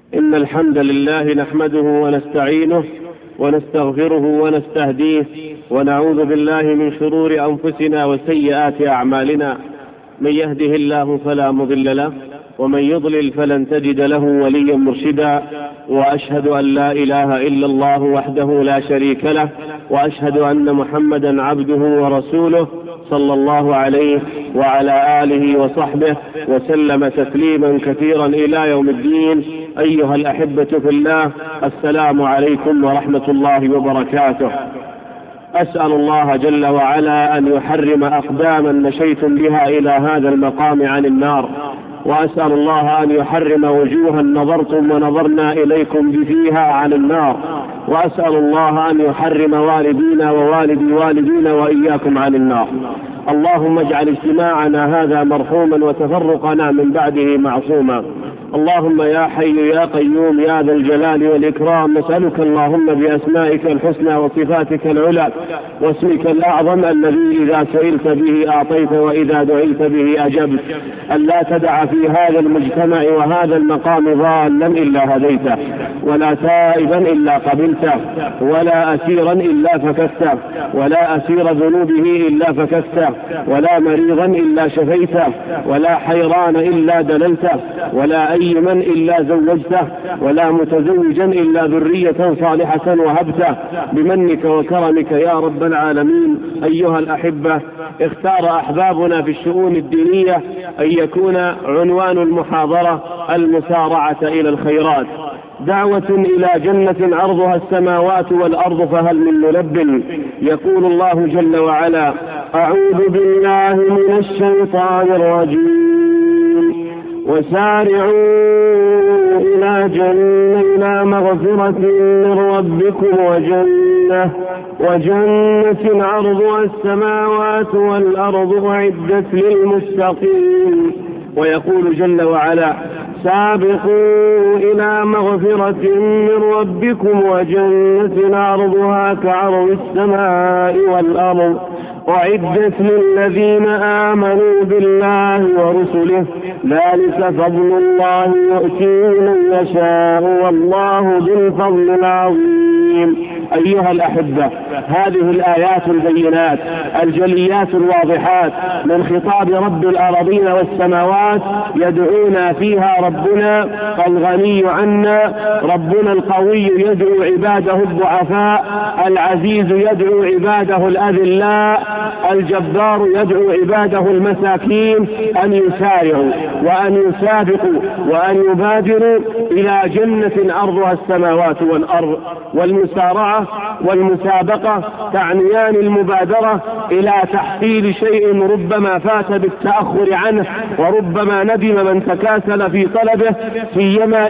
إن الحمد لله نحمده ونستعينه ونستغفره ونستهديه ونعوذ بالله من شرور أنفسنا وسيئات أعمالنا. من يهده الله فلا مضل له ومن يضلل فلن تجد له وليا مرشدا. وأشهد أن لا إله إلا الله وحده لا شريك له وأشهد أن محمدا عبده ورسوله صلى الله عليه وعلى آله وصحبه وسلم تسليما كثيرا إلى يوم الدين. أيها الأحبة في الله، السلام عليكم ورحمة الله وبركاته. أسأل الله جل وعلا أن يحرم أقداما مشيتم بها إلى هذا المقام عن النار، وأسأل الله أن يحرم وجوها نظرتم ونظرنا إليكم فيها عن النار، وأسأل الله أن يحرم والدينا ووالدي والدينا وإياكم عن النار. اللهم اجعل اجتماعنا هذا مرحوما وتفرقنا من بعده معصوما. اللهم يا حي يا قيوم يا ذا الجلال والإكرام، نسألك اللهم بأسمائك الحسنى وصفاتك العلى واسمك الأعظم الذي إذا سئلت به أعطيت وإذا دعيت به أجبت، أن لا تدع في هذا المجتمع وهذا المقام ضالا إلا هديته، ولا تائبا إلا قبلته، ولا أسيرا إلا فكسته، ولا أسير ذنوبه إلا فكسته، ولا مريضا إلا شفيته، ولا حيران إلا دللته، ولا أيما إلا زوجته، ولا متزوجا إلا ذرية صالحة وهبته بمنك وكرمك يا رب العالمين. أيها الأحبة، اختار أحبابنا في الشؤون الدينية أن يكون عنوان المحاضرة المسارعة إلى الخيرات، دعوة إلى جنة عرضها السماوات والأرض فهل من ملب. يقول الله جل وعلا: أعوذ بالله من الشيطان الرجيم، وسارعوا إلى مغفرة من ربكم وجنة عرضها السماوات والأرض أعدت للمتقين. ويقول جل وعلا: سابقوا إلى مغفرة من ربكم وجنة عرضها كعرض السماء والأرض أعدت للذين آمنوا بالله ورسله ذلك فضل الله يؤتيه من يشاء والله ذو الفضل العظيم. أيها الأحبة، هذه الآيات البينات الجليات الواضحات من خطاب رب الأراضين والسماوات يدعونا فيها ربنا الغني عنا، ربنا القوي يدعو عباده الضعفاء، العزيز يدعو عباده الأذلاء، الجبار يدعو عباده المساكين أن يسارعوا وأن يسابقوا وأن يبادروا إلى جنة عرضها السماوات والأرض. والمسارعة والمسابقة تعنيان المبادرة إلى تحصيل شيء ربما فات بالتأخر عنه، وربما ندم من تكاسل في طلبه، سيما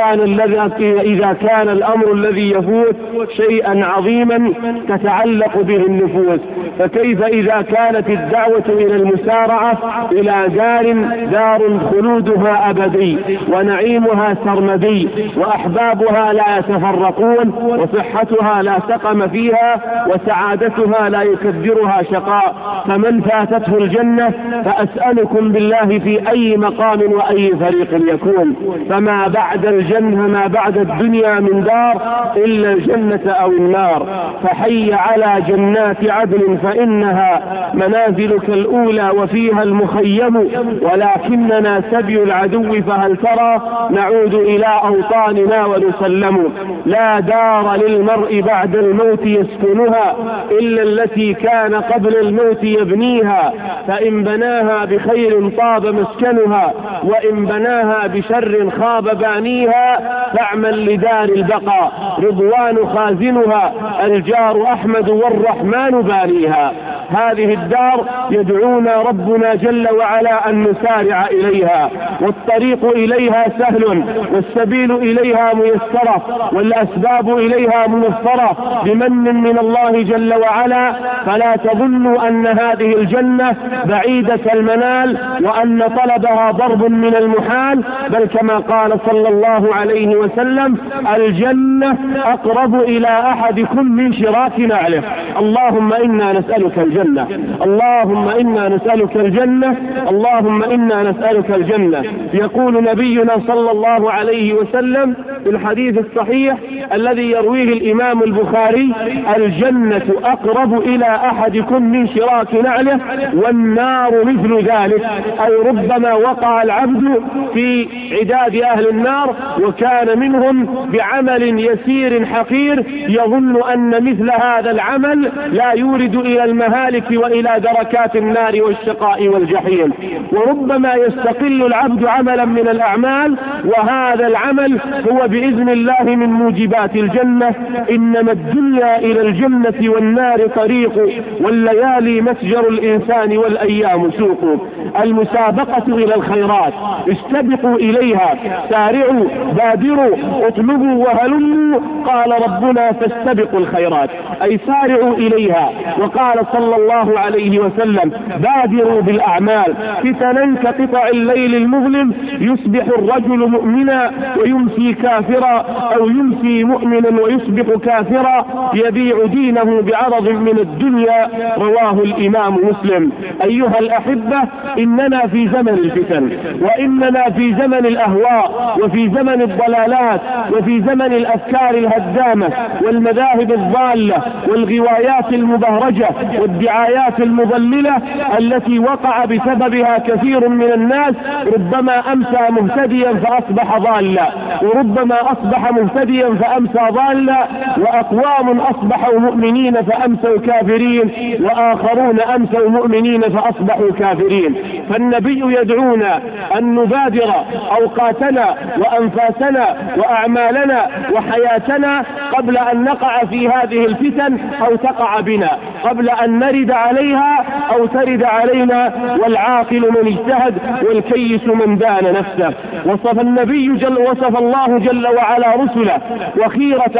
إذا كان الأمر الذي يفوت شيئا عظيما تتعلق به النفوس. فكيف إذا كانت الدعوة إلى المسارعة إلى دار خلودها أبدي ونعيمها سرمدي وأحبابها لا يتفرقون وصحتها لا سقم فيها وسعادتها لا يكدرها شقاء، فمن فاتته الجنة فأسألكم بالله في أي مقام وأي فريق يكون، فما بعد الجنة ما بعد الدنيا من دار إلا الجنة أو النار. فحي على جنات عدن فإنها منازلك الأولى وفيها المخيم، ولكننا سبي العدو فهل ترى نعود إلى أوطاننا ونسلم. لا دار للمرء بعد الموت يسكنها إلا التي كان قبل الموت يبنيها، فإن بناها بخير طاب مسكنها وإن بناها بشر خاب بانيها، فاعمل لدار البقاء رضوان خازنها الجار أحمد والرحمن بانيها. هذه الدار يدعونا ربنا جل وعلا أن نسارع إليها، والطريق إليها سهل والسبيل إليها ميسرة والأسباب إليها موفرة بمن من الله جل وعلا. فلا تظنوا أن هذه الجنة بعيدة المنال وأن طلبها ضرب من المحال، بل كما قال صلى الله عليه وسلم: الجنة أقرب إلى أحدكم من شراك نعله. اللهم إنا نسألك الجنة الجنة. اللهم إنا نسألك الجنة، اللهم إنا نسألك الجنة. يقول نبينا صلى الله عليه وسلم في الحديث الصحيح الذي يرويه الإمام البخاري: الجنة أقرب إلى أحدكم من شراك نعله والنار مثل ذلك. أي ربما وقع العبد في عداد أهل النار وكان منهم بعمل يسير حقير يظن أن مثل هذا العمل لا يورد إلى المهالك وإلى دركات النار والشقاء والجحيم. وربما يستقل العبد عملا من الأعمال وهذا العمل هو بإذن الله من موجبات الجنة. إنما الدنيا إلى الجنة والنار طريق، والليالي مسجر الإنسان والأيام سوق. المسابقة إلى الخيرات، استبقوا إليها، سارعوا، بادروا، اطلبوا وهلموا. قال ربنا: فاستبقوا الخيرات، أي سارعوا إليها. وقال صلى الله عليه وسلم: بادروا بالأعمال فتنا كقطع الليل المظلم، يصبح الرجل مؤمنا ويمسي كافرا، أو يمسي مؤمنا ويصبح كافرا، يبيع دينه بعرض من الدنيا. رواه الإمام مسلم. أيها الأحبة، إننا في زمن الفتن، وإننا في زمن الأهواء، وفي زمن الضلالات، وفي زمن الأفكار الهدامة والمذاهب الضالة والغوايات المبهرجة والدعايات المضللة التي وقع بسببها كثير من الناس. ربما أمسى مهتديا فأصبح ضالا، وربما أصبح مهتديا فأمسى ضالا، وأقوام أصبحوا مؤمنين فأمسوا كافرين، وآخرون أمسوا مؤمنين فأصبحوا كافرين. فالنبي يدعونا أن نبادر أوقاتنا وأنفاسنا وأعمالنا وحياتنا قبل أن نقع في هذه الفتن أو تقع بنا، قبل أن نرد عليها أو ترد علينا. والعاقل من اجتهد والكيس من دان نفسه. وصف الله جل وعلا رسله وخيرة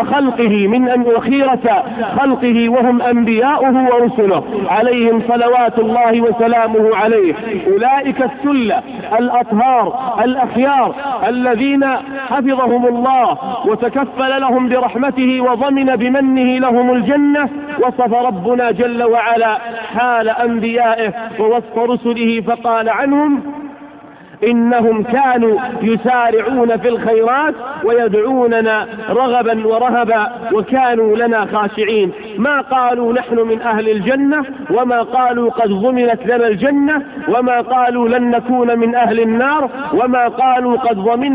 خلقه وهم أنبياؤه ورسله عليهم صلوات الله وسلامه عليه. أولئك السلة الأطهار الأخيار الذين حفظهم الله وتكفل لهم برحمته وضمن بمنه لهم الجنة. وصف ربنا جل وعلا حال أنبيائه ووصف رسله فقال عنهم: إنهم كانوا يسارعون في الخيرات ويدعوننا رغبا ورهبا وكانوا لنا خاشعين. ما قالوا نحن من أهل الجنة، وما قالوا قد ضمنت لنا الجنة، وما قالوا لن نكون من أهل النار، وما قالوا قد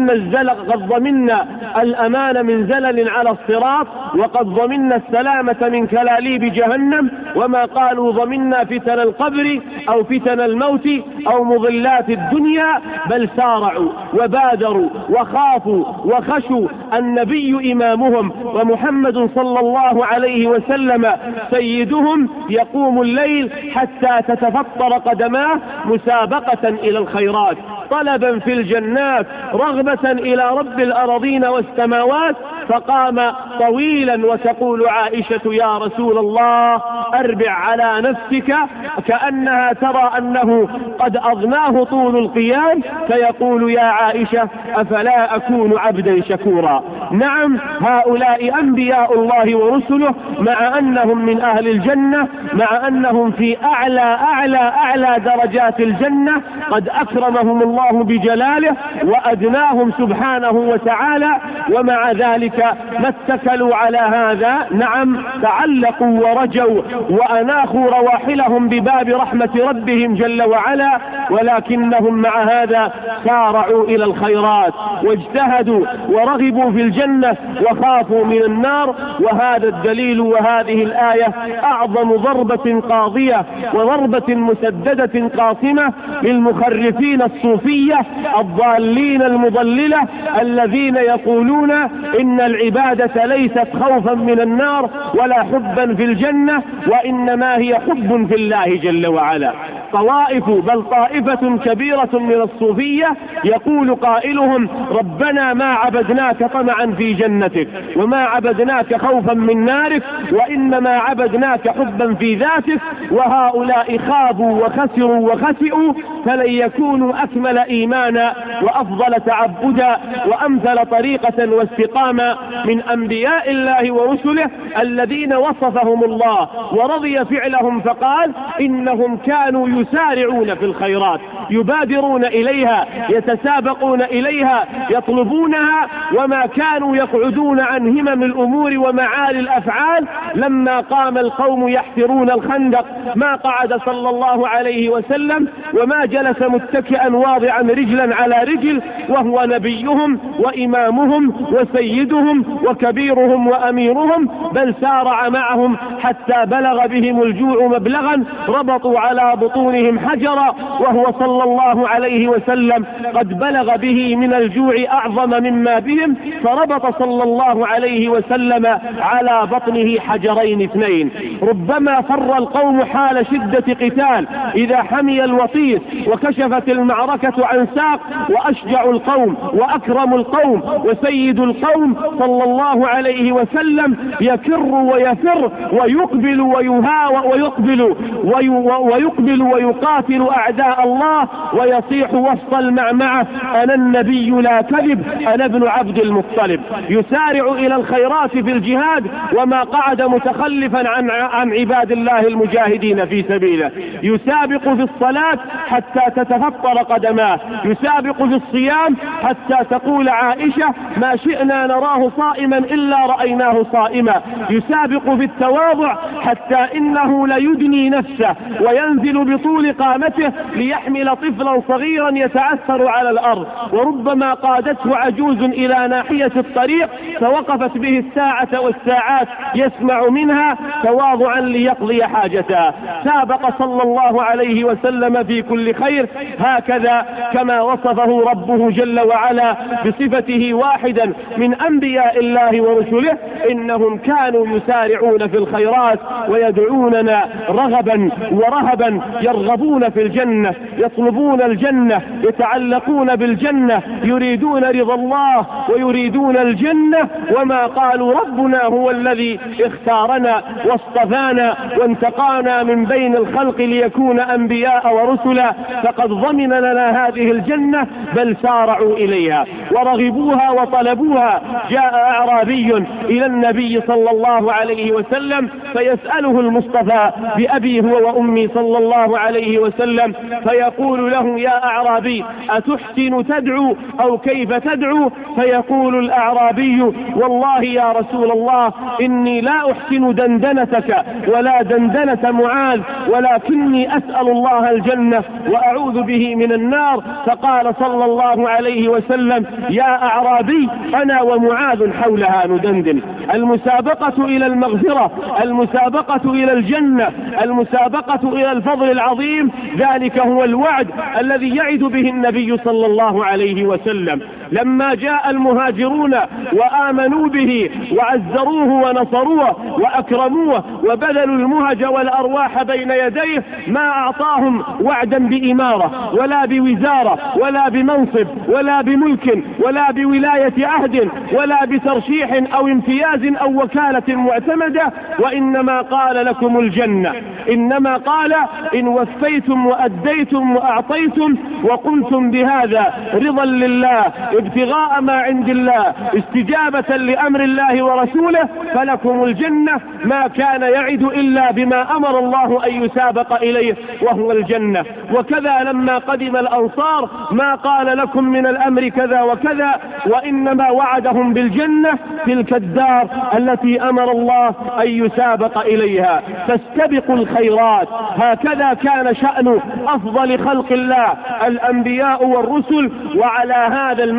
ضمنا الأمان من زلل على الصراط، وقد ضمنا السلامة من كلاليب جهنم، وما قالوا ضمنا فتن القبر أو فتن الموت أو مضلات الدنيا، بل سارعوا وبادروا وخافوا وخشوا. النبي إمامهم ومحمد صلى الله عليه وسلم سيدهم يقوم الليل حتى تتفطر قدماه مسابقة إلى الخيرات، طلبا في الجنات، رغبة إلى رب الأراضين والسماوات. فقام طويلا وتقول عائشة: يا رسول الله أربع على نفسك، كأنها ترى أنه قد أضناه طول القيام، فيقول: يا عائشة أفلا أكون عبدا شكورا. نعم، هؤلاء أنبياء الله ورسله، مع أنهم من أهل الجنة، مع أنهم في أعلى درجات الجنة، قد أكرمهم الله بجلاله وأدناهم سبحانه وتعالى، ومع ذلك ما اتكلوا على هذا. نعم، تعلقوا ورجوا وأناخوا رواحلهم بباب رحمة ربهم جل وعلا، ولكنهم مع هذا سارعوا إلى الخيرات واجتهدوا ورغبوا في الجنة وخافوا من النار. وهذا الدليل وهذه الآية أعظم ضربة قاضية وضربة مسددة قاصمة للمخرفين الصوفية الضالين المضللة الذين يقولون إن العبادة ليست خوفا من النار ولا حبا في الجنة، وإنما هي حب في الله جل وعلا. طوائف بل طائفة كبيرة من الصوفية يقول قائلهم: ربنا ما عبدناك طمعا في جنتك وما عبدناك خوفا من نارك وإنما عبدناك حبا في ذاتك، وهؤلاء خابوا وخسروا وخسئوا فلن يكونوا أكمل إيمانا وأفضل تعبدا وأمثل طريقة واستقاما من أنبياء الله ورسله الذين وصفهم الله ورضي فعلهم فقال: إنهم كانوا يسارعون في الخيرات، يبادرون إليها، يتسابقون إليها، يطلبونها، وما كانوا يقعدون عن همم الأمور ومعالي الأفعال. لما قام القوم يحفرون الخندق ما قعد صلى الله عليه وسلم وما جلس متكئا واضعا رجلا على رجل، وهو نبيهم وإمامهم وسيدهم وكبيرهم وأميرهم، بل سارع معهم حتى بلغ بهم الجوع مبلغا ربطوا على بطونهم حجرا، وهو صلى الله عليه وسلم قد بلغ به من الجوع أعظم مما بهم، فربط صلى الله عليه وسلم على بطنه حجرين اثنين. ربما فر القوم حال شدة قتال إذا حمي الوطيس وكشفت المعركة عن ساق، وأشجع القوم وأكرم القوم وسيد القوم صلى الله عليه وسلم يكر ويفر ويقبل ويقبل ويقاتل أعداء الله ويصيح وسط المعمعة: أنا النبي لا كذب، أنا ابن عبد المطلب. يسارع إلى الخيرات في الجهاد وما قعد متخلفا عن عباد الله المجاهدين في سبيله. يسابق في الصلاة حتى تتفطر قدماه، يسابق في الصيام حتى تقول عائشة: ما شئنا نراه صائما إلا رأيناه صائما. يسابق في التواضع حتى إنه ليدني نفسه وينزل بطول قامته ليحمل طفلا صغيرا يتعثر على الأرض، وربما قادته عجوز إلى ناحية الطريق فوقفت به الساعة والساعات يسمع منها تواضعا ليقضي حاجته. سابق صلى الله عليه وسلم في كل خير، هكذا كما وصفه ربه جل وعلا بصفته واحدا من أنبياء الله ورسله: إنهم كانوا يسارعون في الخيرات ويدعوننا رغبا ورهبا، يرغبون في الجنة، يطلبون الجنة، يتعلقون بالجنة، يريدون رضا الله ويريدون الجنة، وما قالوا ربنا هو الذي اختارنا واصطفانا وانتقانا من بين الخلق ليكون أنبياء ورسلا فقد ضمن لنا هذه الجنة، بل سارعوا إليها ورغبوها وطلبوها. جاء أعرابي إلى النبي صلى الله عليه وسلم فيسأله المصطفى بأبي هو وأمي صلى الله عليه وسلم، فيقول له: يا أعرابي أتحسن تدعو أو كيف تدعو؟ فيقول الأعرابي: والله يا رسول الله إني لا أحسن دندنتك ولا دندنة معاذ، ولكني أسأل الله الجنة وأعوذ به من النار. فقال صلى الله عليه وسلم: يا أعرابي أنا ومعاذ حولها ندندن. المسابقة إلى المغفرة، المسابقة إلى الجنة، المسابقة إلى الفضل العظيم، ذلك هو الوعد الذي يعد به النبي صلى الله عليه وسلم. لما جاء المهاجرون وآمنوا به وعزروه ونصروه وأكرموه وبذلوا المهج والأرواح بين يديه، ما أعطاهم وعدا بإمارة ولا بوزارة ولا بمنصب ولا بملك ولا بولاية عهد ولا بترشيح أو امتياز أو وكالة معتمدة، وإنما قال لكم الجنة. إنما قال: إن وفيتم وأديتم وأعطيتم وقمتم بهذا رضا لله ابتغاء ما عند الله استجابة لأمر الله ورسوله فلكم الجنة، ما كان يعد إلا بما أمر الله أن يسابق إليه وهو الجنة. وكذا لما قدم الأنصار ما قال لكم من الأمر كذا وكذا، وإنما وعدهم بالجنة، تلك الدار التي أمر الله أن يسابق إليها. فاستبقوا الخيرات. هكذا كان شأن أفضل خلق الله الأنبياء والرسل. وعلى هذا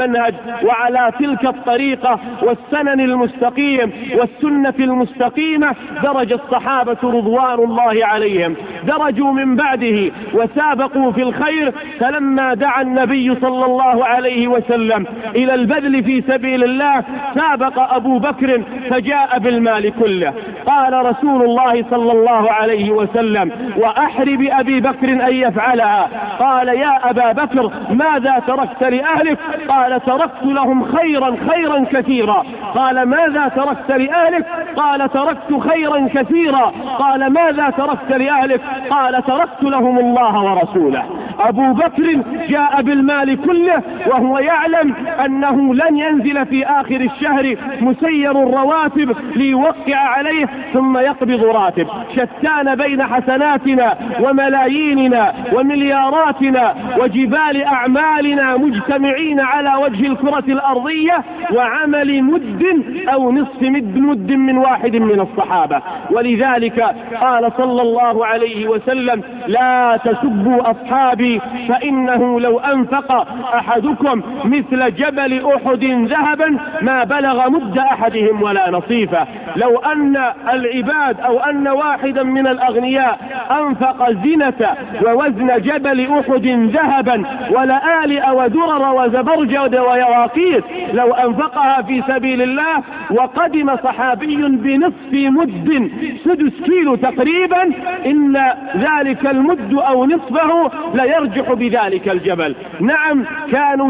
المنهج وعلى تلك الطريقة والسنن المستقيم والسنة المستقيمة درج الصحابة رضوان الله عليهم، درجوا من بعده وسابقوا في الخير. فلما دعا النبي صلى الله عليه وسلم إلى البذل في سبيل الله سابق أبو بكر فجاء بالمال كله. قال رسول الله صلى الله عليه وسلم: وأحر بأبي بكر أن يفعلها. قال: يا أبا بكر ماذا تركت لأهلك؟ قال: تركت لهم خيرا كثيرا. قال: ماذا تركت لأهلك؟ قال: تركت خيرا كثيرا. قال: ماذا تركت لأهلك؟ قال: تركت لهم الله ورسوله. أبو بكر جاء بالمال كله وهو يعلم أنه لن ينزل في آخر الشهر مسير الرواتب ليوقع عليه ثم يقبض راتب. شتان بين حسناتنا وملاييننا وملياراتنا وجبال أعمالنا مجتمعين على وجه الكرة الأرضية وعمل مد أو نصف مد من واحد من الصحابة. ولذلك قال صلى الله عليه وسلم: لا تسبوا أصحابي فإنه لو أنفق أحدكم مثل جبل أحد ذهبا ما بلغ مد أحدهم ولا نصيفه. لو أن العباد أو أن واحدا من الأغنياء أنفق زنة ووزن جبل أحد ذهبا ولآلئ ودرر وزبرجد ويواقيت لو أنفقها في سبيل الله وقدم صحابي بنصف مد 6 كيلو تقريبا إن ذلك المد أو نصفه ليرجح بذلك الجبل. نعم، كانوا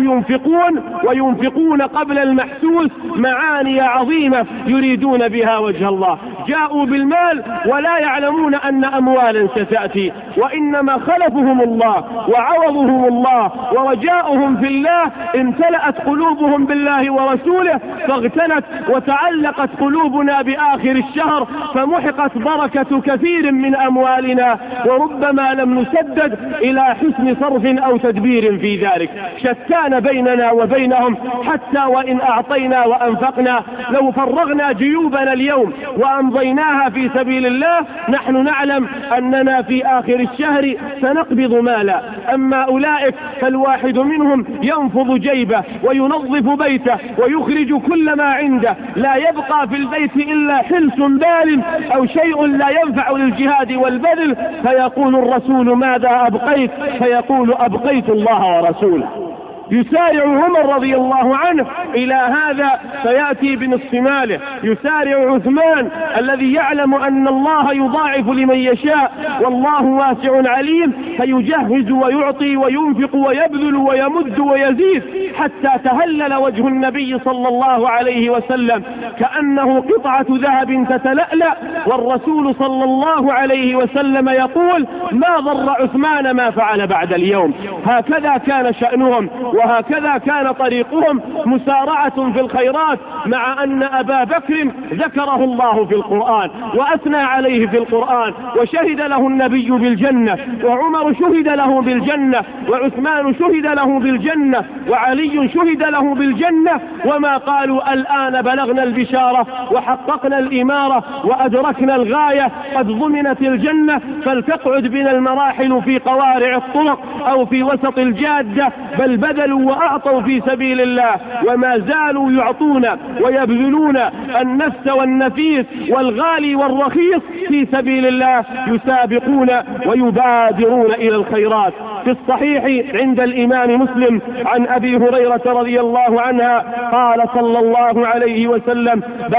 ينفقون قبل المحسوس معاني عظيمة يريدون بها وجه الله. جاءوا بالمال ولا يعلمون أن أموالا ستأتي، وإنما خلفهم الله وعوضهم الله ورجاؤهم في الله امتلأت قلوبهم بالله ورسوله فاغتنت وتعلقت قلوبنا بآخر الشهر فمحقت بركة كثير من أموالنا وربما لم نسدد إلى حسن صرف أو تدبير في ذلك. شتان بيننا وبينهم حتى وإن أعطينا وأنفقنا لو فرغنا جيوبنا اليوم وأمضيناها في سبيل الله نحن نعلم أننا في آخر الشهر سنقبض مالا. أما أولئك فالواحد منهم ينفض جيبه وينظف بيته ويخرج كل ما عنده، لا يبقى في البيت إلا حلس بال أو شيء لا ينفع للجهاد والبذل، فيقول الرسول: ماذا أبقيت؟ فيقول: أبقيت الله ورسوله. يسارع عمر رضي الله عنه إلى هذا فيأتي بنصف ماله. يسارع عثمان الذي يعلم أن الله يضاعف لمن يشاء والله واسع عليم فيجهز ويعطي وينفق ويبذل ويمد ويزيد حتى تهلل وجه النبي صلى الله عليه وسلم كأنه قطعة ذهب تتلألأ، والرسول صلى الله عليه وسلم يقول: ما ضر عثمان ما فعل بعد اليوم. هكذا كان شأنهم وهكذا كان طريقهم، مسارعة في الخيرات، مع أن أبا بكر ذكره الله في القرآن وأثنى عليه في القرآن وشهد له النبي بالجنة، وعمر شهد له بالجنة، وعثمان شهد له بالجنة، وعلي شهد له بالجنة، وما قالوا الآن بلغنا البشارة وحققنا الإمارة وأدركنا الغاية قد ضمنت الجنة فلتقعد بنا المراحل في قوارع الطرق أو في وسط الجادة، بل بذلوا وأعطوا في سبيل الله وما زالوا يعطون ويبذلون النفس والنفيس والغالي والرخيص في سبيل الله، يسابقون ويبادرون إلى الخيرات. في الصحيح عند الإمام مسلم عن أبي هريرة رضي الله عنها قال صلى الله عليه وسلم: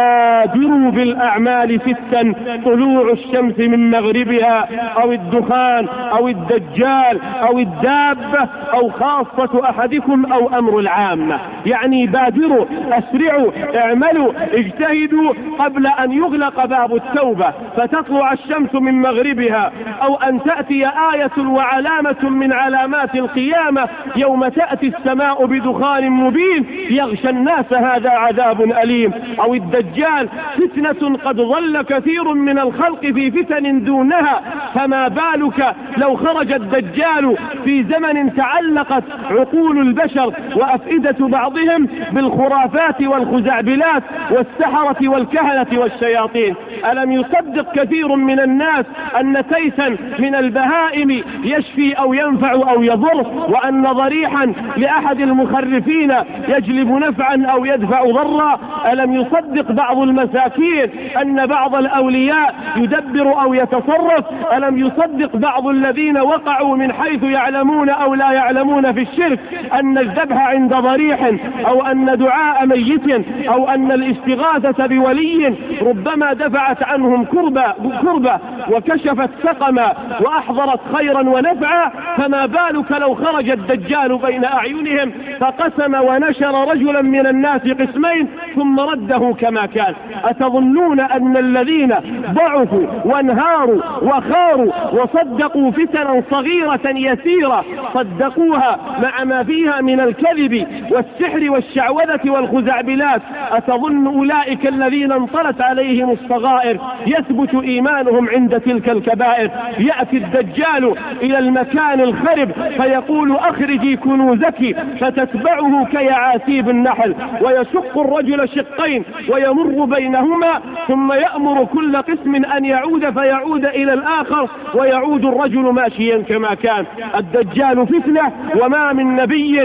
بادروا بالأعمال 6: طلوع الشمس من مغربها أو الدخان أو الدجال أو الدابة أو خاصة أحدكم أو أمر العامة. يعني بادروا، أسرعوا، اعملوا، اجتهدوا قبل أن يغلق باب التوبة فتطلع الشمس من مغربها، أو أن تأتي آية وعلامة من علامات القيامة يوم تأتي السماء بدخان مبين يغشى الناس هذا عذاب أليم، أو الدجال فتنة قد ظل كثير من الخلق في فتن دونها، فما بالك لو خرج الدجال في زمن تعلقت عقول البشر وأفئدة بعضهم بعضهم بالخرافات والخزعبلات والسحرة والكهنة والشياطين. ألم يصدق كثير من الناس أن تيسا من البهائم يشفي أو ينفع أو يضر، وأن ضريحا لأحد المخرفين يجلب نفعا أو يدفع ضرا؟ ألم يصدق بعض المساكين أن بعض الأولياء يدبر أو يتصرف؟ ألم يصدق بعض الذين وقعوا من حيث يعلمون أو لا يعلمون في الشرك أن الذبح عند ضريح أو أن دعاء ميت أو أن الاستغاثة بولي ربما دفعت عنهم كربة وكشفت سقما وأحضرت خيرا ونفعا؟ فما بالك لو خرج الدجال بين أعينهم فقسم ونشر رجلا من الناس قسمين ثم رده كما كان؟ أتظنون أن الذين ضعفوا وانهاروا وخاروا وصدقوا فتنا صغيرة يسيرة صدقوها مع ما فيها من الكذب والسحر والشعوذة والخزعبلات، أتظن أولئك الذين انطلت عليهم الصغائر يثبت إيمانهم عند تلك الكبائر؟ يأتي الدجال إلى المكان الخرب فيقول أخرجي كنوزك فتتبعه كيعاسيب النحل، ويشق الرجل شقين ويمر بينهما ثم يأمر كل قسم أن يعود فيعود إلى الآخر ويعود الرجل ماشيا كما كان. الدجال فتنة، وما من نبي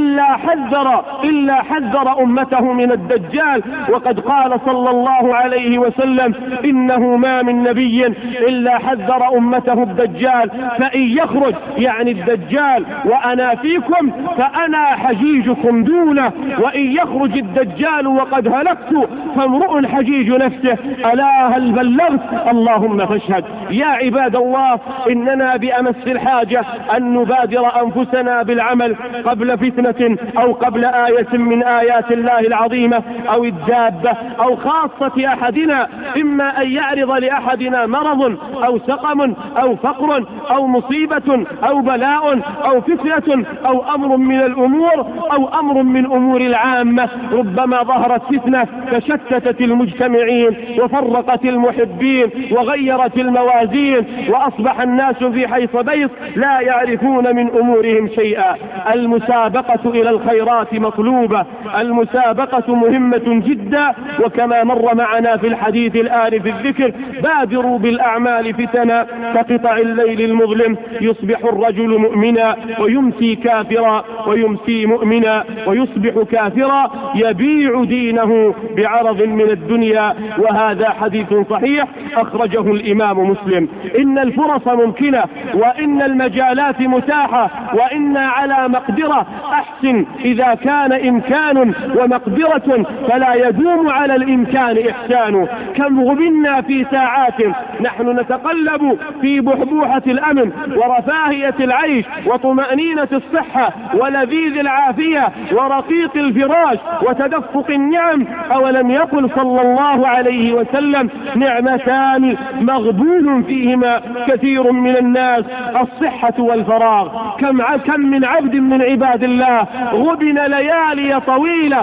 إلا حذر أمته من الدجال، وقد قال صلى الله عليه وسلم إنه ما من نبي إلا حذر أمته الدجال، فإن يخرج يعني الدجال وأنا فيكم فأنا حجيجكم دونه، وإن يخرج الدجال وقد هلكت فامرؤ حجيج نفسه، ألا هل بلغت؟ اللهم فاشهد. يا عباد الله، إننا بأمس الحاجة أن نبادر أنفسنا بالعمل قبل فتنة أو قبل آية من آيات الله العظيمة أو الدابة أو خاصة أحدنا، إما أن يعرض لأحدنا مرض أو سقم أو فقر أو مصيبة أو بلاء أو فتنة أو أمر من الأمور أو أمر من أمور العامة. ربما ظهرت فتنة فشتتت المجتمعين وفرقت المحبين وغيرت الموازين، وأصبح الناس في حيص بيص لا يعرفون من أمورهم شيئا. المسابقة إلى الخيرات مطلوبة، المسابقة مهمة جدا، وكما مر معنا في الحديث الآن في الذكر: بادروا بالأعمال فتنا كقطع الليل المظلم، يصبح الرجل مؤمنا ويمسي كافرا ويمسي مؤمنا ويصبح كافرا، يبيع دينه بعرض من الدنيا. وهذا حديث صحيح أخرجه الإمام مسلم. إن الفرص ممكنة، وإن المجالات متاحة، وإن على مقدرة. أحسن إذا كان إمكان ومقدرة، فلا يدوم على الإمكان إحسان. كم غبنا في ساعات نحن نتقلب في بحبوحة الأمن ورفاهية العيش وطمأنينة الصحة ولذيذ العافية ورقيق الفراش وتدفق النعم. أولم يقل صلى الله عليه وسلم: نعمتان مغبون فيهما كثير من الناس، الصحة والفراغ. كم من عبد من عباد الله غبن ليالي طويلة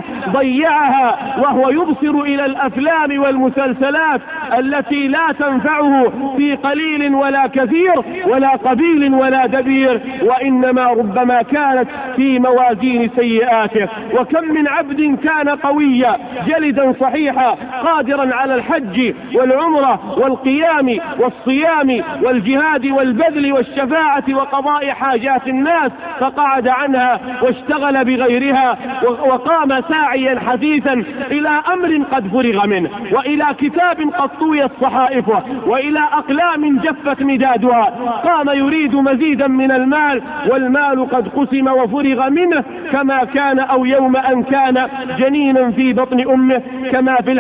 ضيعها وهو يبصر إلى الأفلام والمسلسلات التي لا تنفعه في قليل ولا كثير ولا قبيل ولا دبير، وإنما ربما كانت في موازين سيئاته. وكم من عبد كان قويا جلدا صحيحا قادرا على الحج والعمرة والقيام والصيام والجهاد والبذل والشفاعة وقضاء حاجات الناس، فقعد عنها واشتغل بغيرها وقام ساعيا حثيثا إلى أمر قد فرغ منه، وإلى كتاب قد طويت صحائفه، وإلى أقلام جفت مدادها. قام يريد مزيدا من المال، والمال قد قسم وفرغ منه كما كان أو يوم أن كان جنينا في بطن أمه، كما في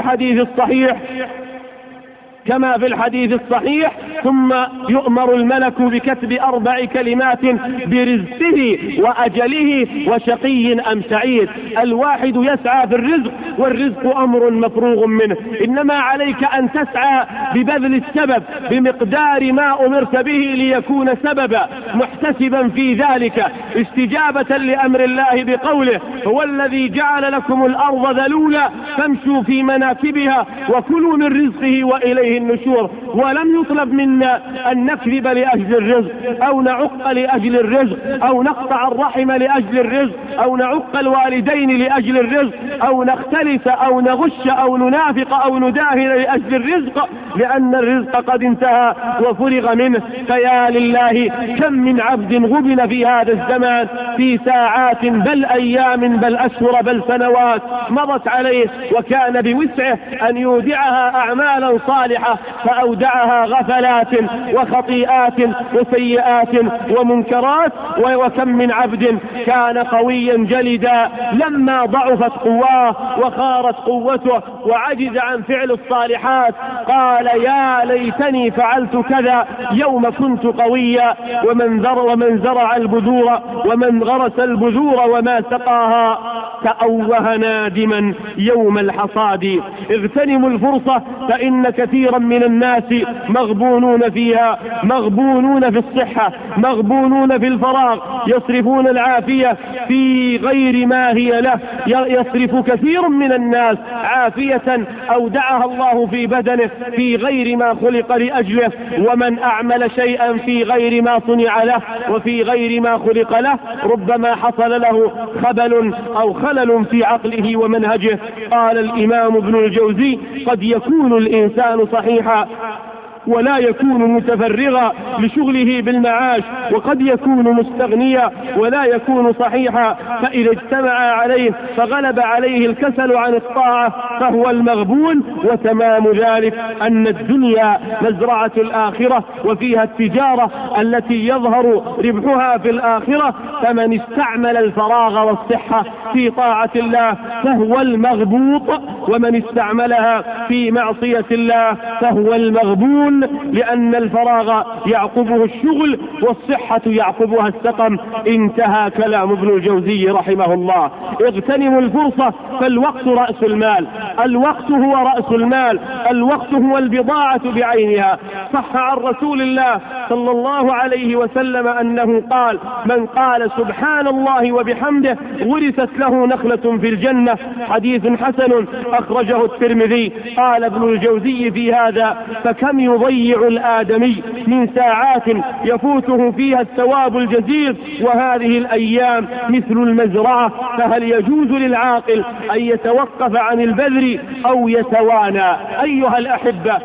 الحديث الصحيح: ثم يؤمر الملك بكتب 4 كلمات برزقه وأجله وشقي أم سعيد. الواحد يسعى في الرزق، والرزق أمر مفروغ منه، إنما عليك أن تسعى ببذل السبب بمقدار ما أمرت به ليكون سببا، محتسبا في ذلك استجابة لأمر الله بقوله: هو الذي جعل لكم الأرض ذلولا فامشوا في مناكبها وكلوا من رزقه وإليه إليه النشور. ولم يطلب منا أن نكذب لأجل الرزق، أو نعق لأجل الرزق، أو نقطع الرحم لأجل الرزق، أو نعق الوالدين لأجل الرزق، أو نختلس أو نغش أو ننافق أو نداهن لأجل الرزق، لأن الرزق قد انتهى وفرغ منه. فيا لله كم من عبد غبن في هذا الزمان في ساعات بل أيام بل أشهر بل سنوات مضت عليه، وكان بوسعه أن يودعها أعمالا صالحة فأودعها غفلات وخطيئات وسيئات ومنكرات. وكم من عبد كان قويا جلدا لما ضعفت قواه وخارت قوته وعجز عن فعل الصالحات قال يا ليتني فعلت كذا يوم كنت قويا. ومن زرع البذور ومن غرس البذور وما سقاها تأوه نادما يوم الحصاد. اغتنموا الفرصة فإن كثيرا من الناس مغبونون فيها، مغبونون في الصحة، مغبونون في الفراغ، يصرفون العافية في غير ما هي له. يصرف كثير من الناس عافية أودعها الله في بدنه في غير ما خلق لأجله. ومن أعمل شيئا في غير ما صنع له وفي غير ما خلق له ربما حصل له خبل أو خلل في عقله ومنهجه. قال الإمام ابن الجوزي قد يكون الإنسان صحيحا ولا يكون متفرغا لشغله بالمعاش، وقد يكون مستغنيا ولا يكون صحيحا، فإذا اجتمع عليه فغلب عليه الكسل عن الطاعة فهو المغبون. وتمام ذلك أن الدنيا مزرعة الآخرة وفيها التجارة التي يظهر ربحها في الآخرة، فمن استعمل الفراغ والصحة في طاعة الله فهو المغبوط، ومن استعملها في معصية الله فهو المغبون، لأن الفراغ يعقبه الشغل والصحة يعقبها السقم. انتهى كلام ابن الجوزي رحمه الله. اغتنموا الفرصة فالوقت رأس المال، الوقت هو رأس المال، الوقت هو البضاعة بعينها. صح عن رسول الله صلى الله عليه وسلم أنه قال من قال سبحان الله وبحمده ورثت له نخلة في الجنة. حديث حسن أخرجه الترمذي. قال ابن الجوزي في هذا فكم يضيع الآدمي من ساعات يفوته فيها الثواب الجزيل، وهذه الأيام مثل المزرعة، فهل يجوز للعاقل أن يتوقف عن البذر أو يتوانى؟ أيها الأحبة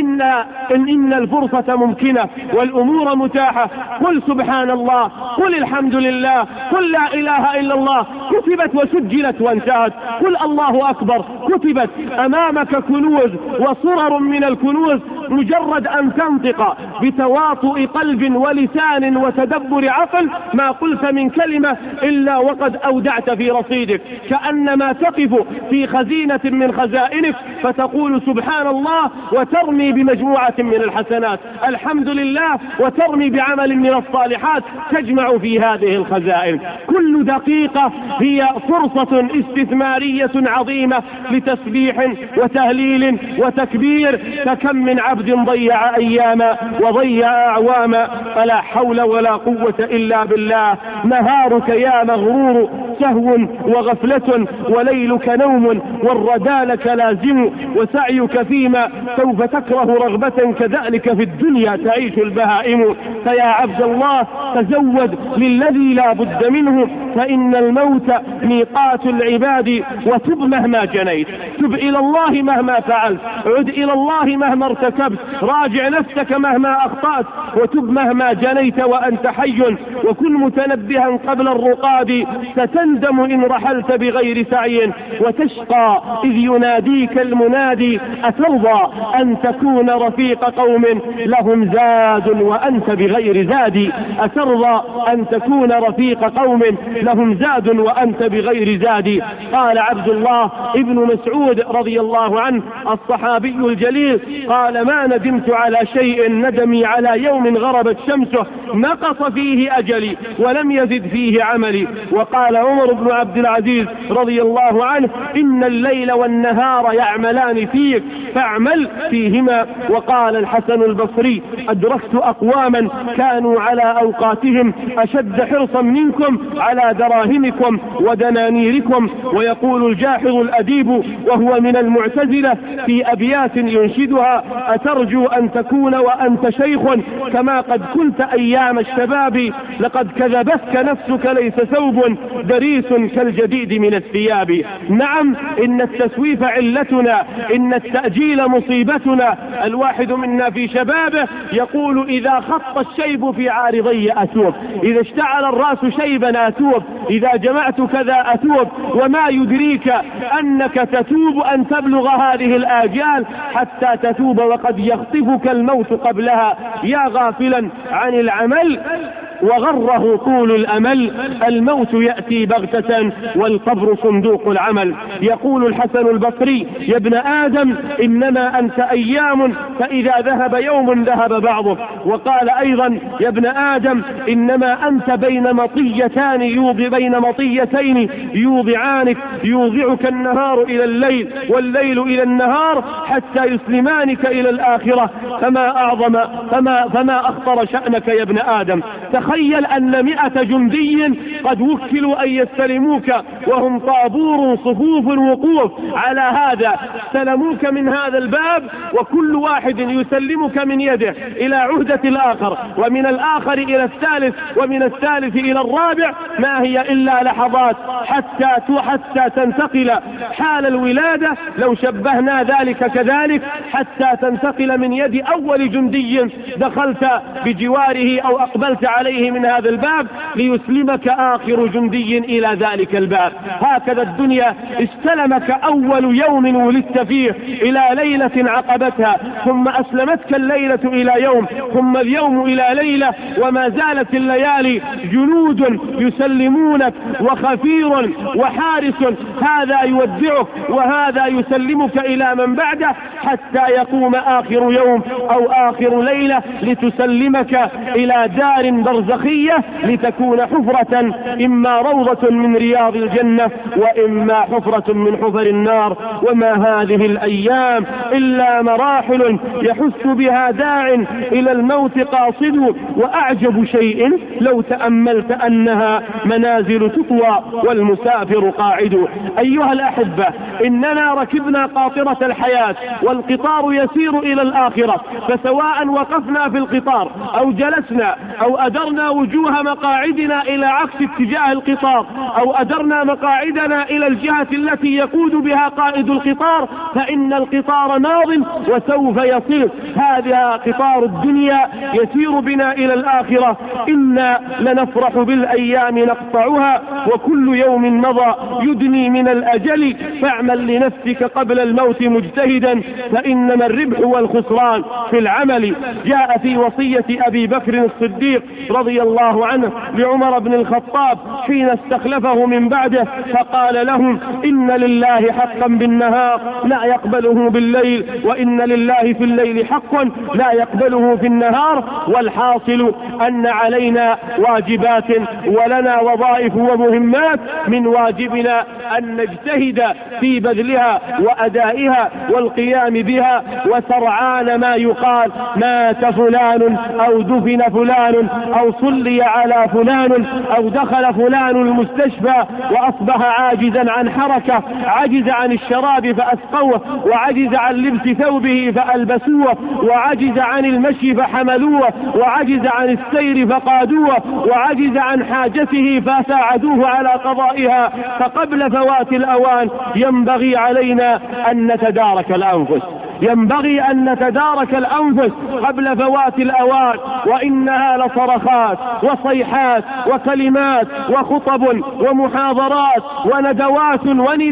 إن الفرصة ممكنة والأمور متاحة. قل سبحان الله، قل الحمد لله، قل لا إله إلا الله، كتبت وسجلت وانتهت. قل الله أكبر، كتبت أمامك كنوز وصرر من الكنوز، مجرد أن تنطق بتواطؤ قلب ولسان وتدبر عقل ما قلت من كلمة إلا وقد أودعت في رصيدك، كأنما تقف في خزينة من خزائنك فتقول سبحان الله وترمي بمجموعة من الحسنات، الحمد لله وترمي بعمل من الصالحات تجمع في هذه الخزائن. كل دقيقة هي فرصة استثمارية عظيمة لتسبيح وتهليل وتكبير. فكم من عبد ضيع أياما وضيع أعواما، فلا حول ولا قوة إلا بالله. نهارك يا مغرور سهو وغفلة، وليلك نوم والردى لك لازم، وسعيك فيما سوف تكره رغبة، كذلك في الدنيا تعيش البهائم. فيا عبد الله تزود للذي لا بد منه، فإن الموت ميقات العباد. وتب مهما جنيت، تب إلى الله مهما فعلت، عد إلى الله مهما ارتكبت، راجع نفسك مهما أخطأت، وتب مهما جنيت وأنت حي. وكن متنبها قبل الرقاد، ستندم إن رحلت بغير سعي، وتشقى إذ يناديك المنادي أترضى أن تكون رفيق قوم لهم زاد وأنت بغير زاد. أترضى أن تكون رفيق قوم لهم زاد وأنت بغير زاد. قال عبد الله ابن مسعود رضي الله عنه الصحابي الجليل قال ما ندمت على شيء ندمي على يوم غربت شمسه نقص فيه أجلي ولم يزد فيه عملي. وقال عمر بن عبد العزيز رضي الله عنه: إن الليل والنهار يعملان فيك فاعمل فيهما. وقال الحسن البصري: أدركت أقواما كانوا على أوقاتهم أشد حرصا منكم على دراهمكم ودنانيركم. ويقول الجاحظ الأديب وهو من المعتزلة في أبيات ينشدها: أترجو أن تكون وأنت شيخ كما قد كنت أيام الشباب، لقد كذبتك نفسك ليس ثوب دريس كالجديد من الثياب. نعم، إن التسويف علتنا، إن التأجيل مصيبتنا. الواحد منا في شبابه يقول: إذا خط الشيب في عارضي أتوب، إذا اشتعل الرأس شيبا أتوب، إذا جمعت كذا أتوب. وما يدريك أنك تتوب أن تبلغ هذه الآجال حتى تتوب وقد يخطفك الموت قبلها. يا غافلا عن العمل وغره طول الأمل، الموت يأتي بغتة والقبر صندوق العمل. يقول الحسن البصري: يا ابن آدم إنما أنت أيام، فإذا ذهب يوم ذهب بعضك. وقال أيضا: يا ابن آدم إنما أنت بين مطيتين يوضعانك، يوضعك النهار إلى الليل والليل إلى النهار حتى يسلمانك إلى الآخرة. فما أخطر شأنك يا ابن آدم. تخيل أن 100 جندي قد وكلوا أن يستلموك وهم طابور صفوف وقوف على هذا، استلموك من هذا الباب وكل واحد يسلمك من يده إلى عهدة الآخر، ومن الآخر إلى الثالث، ومن الثالث إلى الرابع. ما هي إلا لحظات حتى تنتقل حال الولادة، لو شبهنا ذلك كذلك، حتى تنتقل من يد أول جندي دخلت بجواره أو أقبلت عليه من هذا الباب ليسلمك آخر جندي إلى ذلك الباب. هكذا الدنيا استلمك أول يوم ولدت فيه إلى ليلة عقبتها، ثم أسلمتك الليلة إلى يوم، ثم اليوم إلى ليلة، وما زالت الليالي جنود يسلمونك وخفير وحارس، هذا يودعك وهذا يسلمك إلى من بعده حتى يقوم آخر يوم أو آخر ليلة لتسلمك إلى دار برزخية لتكون حفرة، إما روضة من رياض الجنة وإما حفرة من حفر النار. وما هذه الأيام إلا مراحل يحس بها داع إلى الموت قاصد، وأعجب شيء لو تأملت أنها منازل تطوى والمسافر قاعد. أيها الأحبة، إننا ركبنا قاطرة الحياة والقطار يسير إلى الآخرة، فسواء وقفنا في القطار أو جلسنا أو أدرنا وجوه مقاعدنا إلى عكس اتجاه القطار أو أدرنا مقاعدنا إلى الجهة التي يقود بها قائد القطار، فإن القطار ماض وسوف يصير. هذا قطار الدنيا يسير بنا إلى الآخرة. إنا لنفرح بالأيام نقطعها، وكل يوم مضى يدني من الأجل، فاعمل لنفسك قبل الموت مجتهدا، فإنما الربح والخسران في العمل. جاء في وصية أبي بكر الصديق رضي الله عنه لعمر بن الخطاب حين استخلفه من بعده، فقال لهم: إن لله حقا بالنهار لا يقبله بالليل، وإن لله في الليل حق لا يقبله في النهار. والحاصل أن علينا واجبات ولنا وظائف ومهمات، من واجبنا أن نجتهد في بذلها وأدائها والقيام بها، وسرعان ما يقال مات فلان أو دفن فلان أو صلي على فلان أو دخل فلان المستشفى وأصبح عاجزا عن حركة، عجز عن الشراب فأسقوه، وعجز عن لبس ثوبه فألبسوه، وعجز عن المشي فحملوه، وعجز عن السير فقادوه، وعجز عن حاجته فساعدوه على قضائها. فقبل فوات الأوان ينبغي علينا أن نتدارك الأنفس، ينبغي أن نتدارك الأنفس قبل فوات الأوان. وإنها لصرخات وصيحات وكلمات وخطب ومحاضرات وندوات ونداءات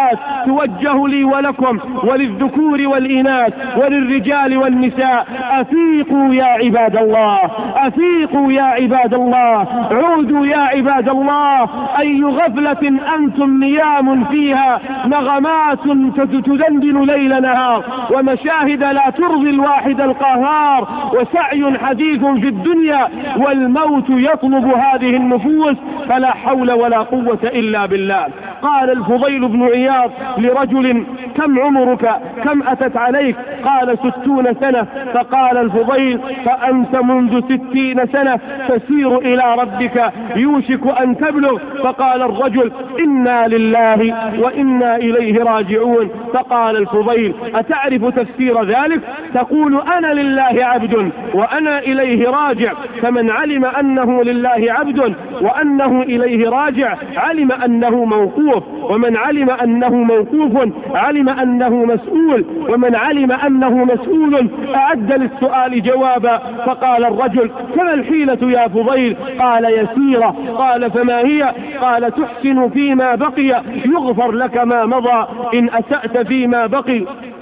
نداءات توجه لي ولكم وللذكور والإناث وللرجال والنساء: أفيقوا يا عباد الله، أفيقوا يا عباد الله، عودوا يا عباد الله. أي غفلة أنتم نيام فيها، نغمات تدندن ليل نهار، ومشاهد لا ترضي الواحد القهار، وسعي حديث في الدنيا، والموت يطلب هذه النفوس، فلا حول ولا قوة إلا بالله. قال الفضيل بن عياض لرجل: كم عمرك؟ كم أتت عليك؟ قال: 60 سنة. فقال الفضيل: فأنت منذ 60 سنة تسير إلى ربك، يوشك أن تبلغ. فقال الرجل: إنا لله وإنا إليه راجعون. فقال الفضيل: أتعرف تفسير ذلك؟ تقول: أنا لله عبد وأنا إليه راجع. فمن علم أنه لله عبد وأنه إليه راجع علم أنه موقوف، ومن علم أنه موقوف علم أنه مسؤول، ومن علم أنه مسؤول أعد للسؤال جوابا. فقال الرجل: كما الحيلة يا فضيل؟ قال: يسيرة. قال: فما هي؟ قال: تحسن فيما بقي يغفر لك ما مضى، إن أسأت فيما بقي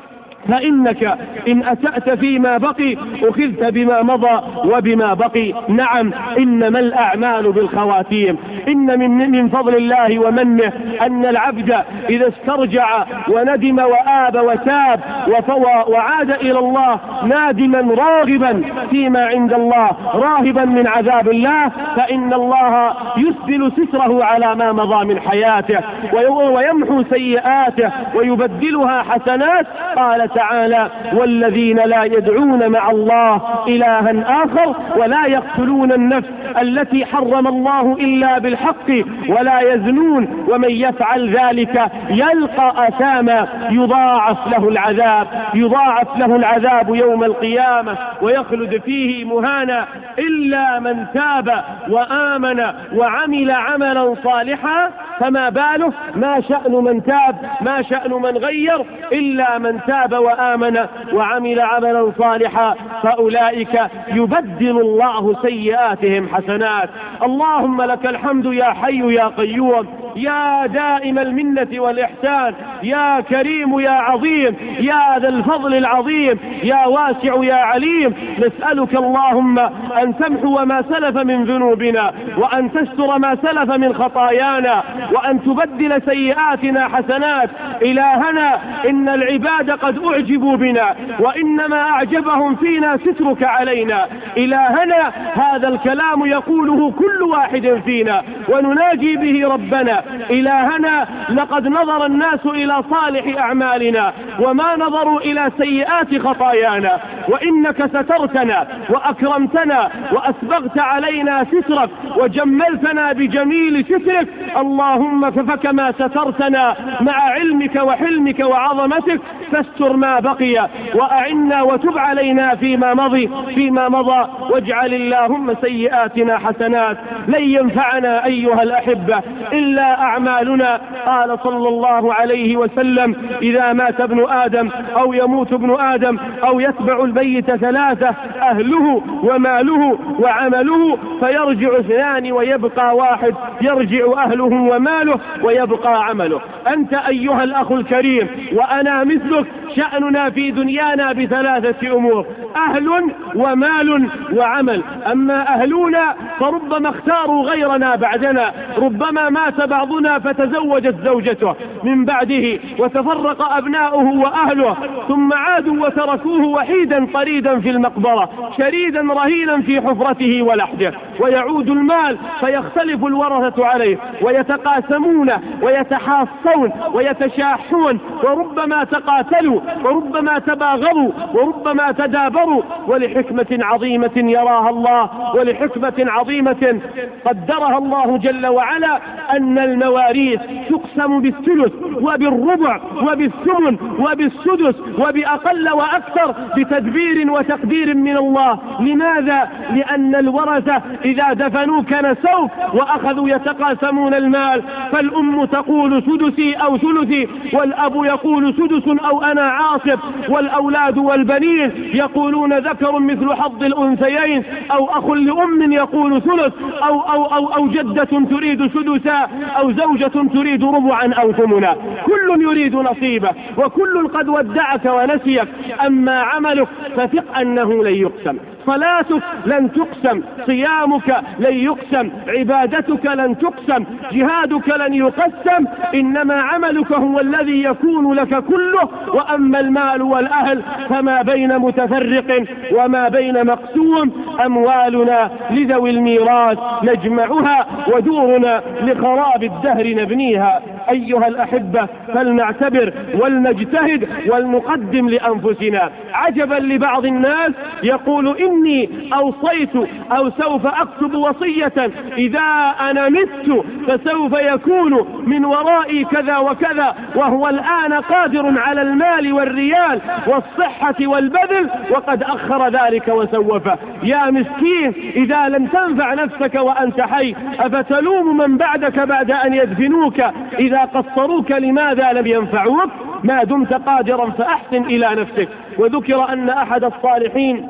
فإنك إن أسأت فيما بقي أخذت بما مضى وبما بقي. نعم، إنما الأعمال بالخواتيم. إن من فضل الله ومنه أن العبد إذا استرجع وندم وآب وتاب وعاد إلى الله نادما راغبا فيما عند الله، راهبا من عذاب الله، فإن الله يسدل ستره على ما مضى من حياته ويمحو سيئاته ويبدلها حسنات. قال تعالى: والذين لا يدعون مع الله إلها آخر ولا يقتلون النفس التي حرم الله إلا بالحق ولا يزنون ومن يفعل ذلك يلقى أثاما يضاعف له العذاب يوم القيامة ويخلد فيه مهانا إلا من تاب وآمن وعمل عملا صالحا. فما باله؟ ما شأن من تاب؟ ما شأن من غير؟ إلا من تاب وآمن وعمل عملا صالحا فأولئك يبدل الله سيئاتهم حسنات. اللهم لك الحمد يا حي يا قيوم، يا دائم المنة والإحسان، يا كريم يا عظيم، يا ذا الفضل العظيم، يا واسع يا عليم. نسألك اللهم أن تمحو ما سلف من ذنوبنا، وأن تستر ما سلف من خطايانا، وأن تبدل سيئاتنا حسنات. إلهنا إن العباد قد أعجبوا بنا، وإنما أعجبهم فينا سترك علينا. إلهنا هذا الكلام يقوله كل واحد فينا ونناجي به ربنا. إلهنا لقد نظر الناس إلى صالح أعمالنا وما نظروا إلى سيئات خطايانا، وإنك سترتنا وأكرمتنا وأسبغت علينا سترك وجملتنا بجميل سترك. اللهم فكما سترتنا مع علمك وحلمك وعظمتك فاستر ما بقي، وأعنا وتب علينا فيما مضى، واجعل اللهم سيئاتنا حسنات. لن ينفعنا أيها الأحبة إلا أعمالنا. قال صلى الله عليه وسلم: إذا مات ابن آدم أو يموت ابن آدم أو يتبع الميت 3: أهله وماله وعمله، فيرجع 2 ويبقى 1. يرجع أهله وماله ويبقى عمله. أنت أيها الأخ الكريم وأنا مثلك شأننا في دنيانا ب3 أمور: أهل ومال وعمل. أما أهلنا فربما اختاروا غيرنا بعدنا، ربما مات بعضنا فتزوجت زوجته من بعده وتفرق أبناؤه وأهله، ثم عادوا وتركوه وحيدا طريدا في المقبرة شريدا رهينا في حفرته ولحده. ويعود المال فيختلف الورثة عليه ويتقاسمون ويتحاصون ويتشاحون، وربما تقاتلوا وربما تباغضوا وربما تدابروا، ولحكمة عظيمة يراها الله، ولحكمة عظيمة قدرها الله جل وعلا، أن المواريث تقسم بالثلث وبالربع وبالثمن وبالسدس وبأقل وأكثر بتدبير وتقدير من الله. لماذا؟ لأن الورثة إذا دفنوك نسوك، وأخذوا يتقاسمون المال، فالأم تقول سدسي أو ثلثي، والأب يقول سدس أو أنا عاصب، والأولاد والبنين يقولون ذكر مثل حظ الأنثيين، أو أخ لأم يقول ثلث، أو جدة تريد سدسا، أو زوجة تريد ربعا أو ثمنا. كل يريد نصيبه، وكل قد ودعك ونسيك. أما عملك فثق أنه لن يقسم، صلاتك لن تقسم، صيامك لن يقسم، عبادتك لن تقسم، جهادك لن يقسم، إنما عملك هو الذي يكون لك كله. وأما المال والأهل فما بين متفرق وما بين مقسوم. أموالنا لذوي الميراث نجمعها، ودورنا لخراب الدهر نبنيها. أيها الأحبة، فلنعتبر ولنجتهد ولنقدم لأنفسنا. عجبا لبعض الناس يقول إني أوصيت أو سوف أكتب وصية إذا أنا مت فسوف يكون من ورائي كذا وكذا، وهو الآن قادر على المال والريال والصحة والبذل، وقد أخر ذلك وسوفه. يا مسكين، إذا لم تنفع نفسك وأنت حي أفتلوم من بعدك بعد أن يدفنوك إذا قصروك لماذا لم ينفعوك؟ ما دمت قادرا فأحسن إلى نفسك. وذكر أن أحد الصالحين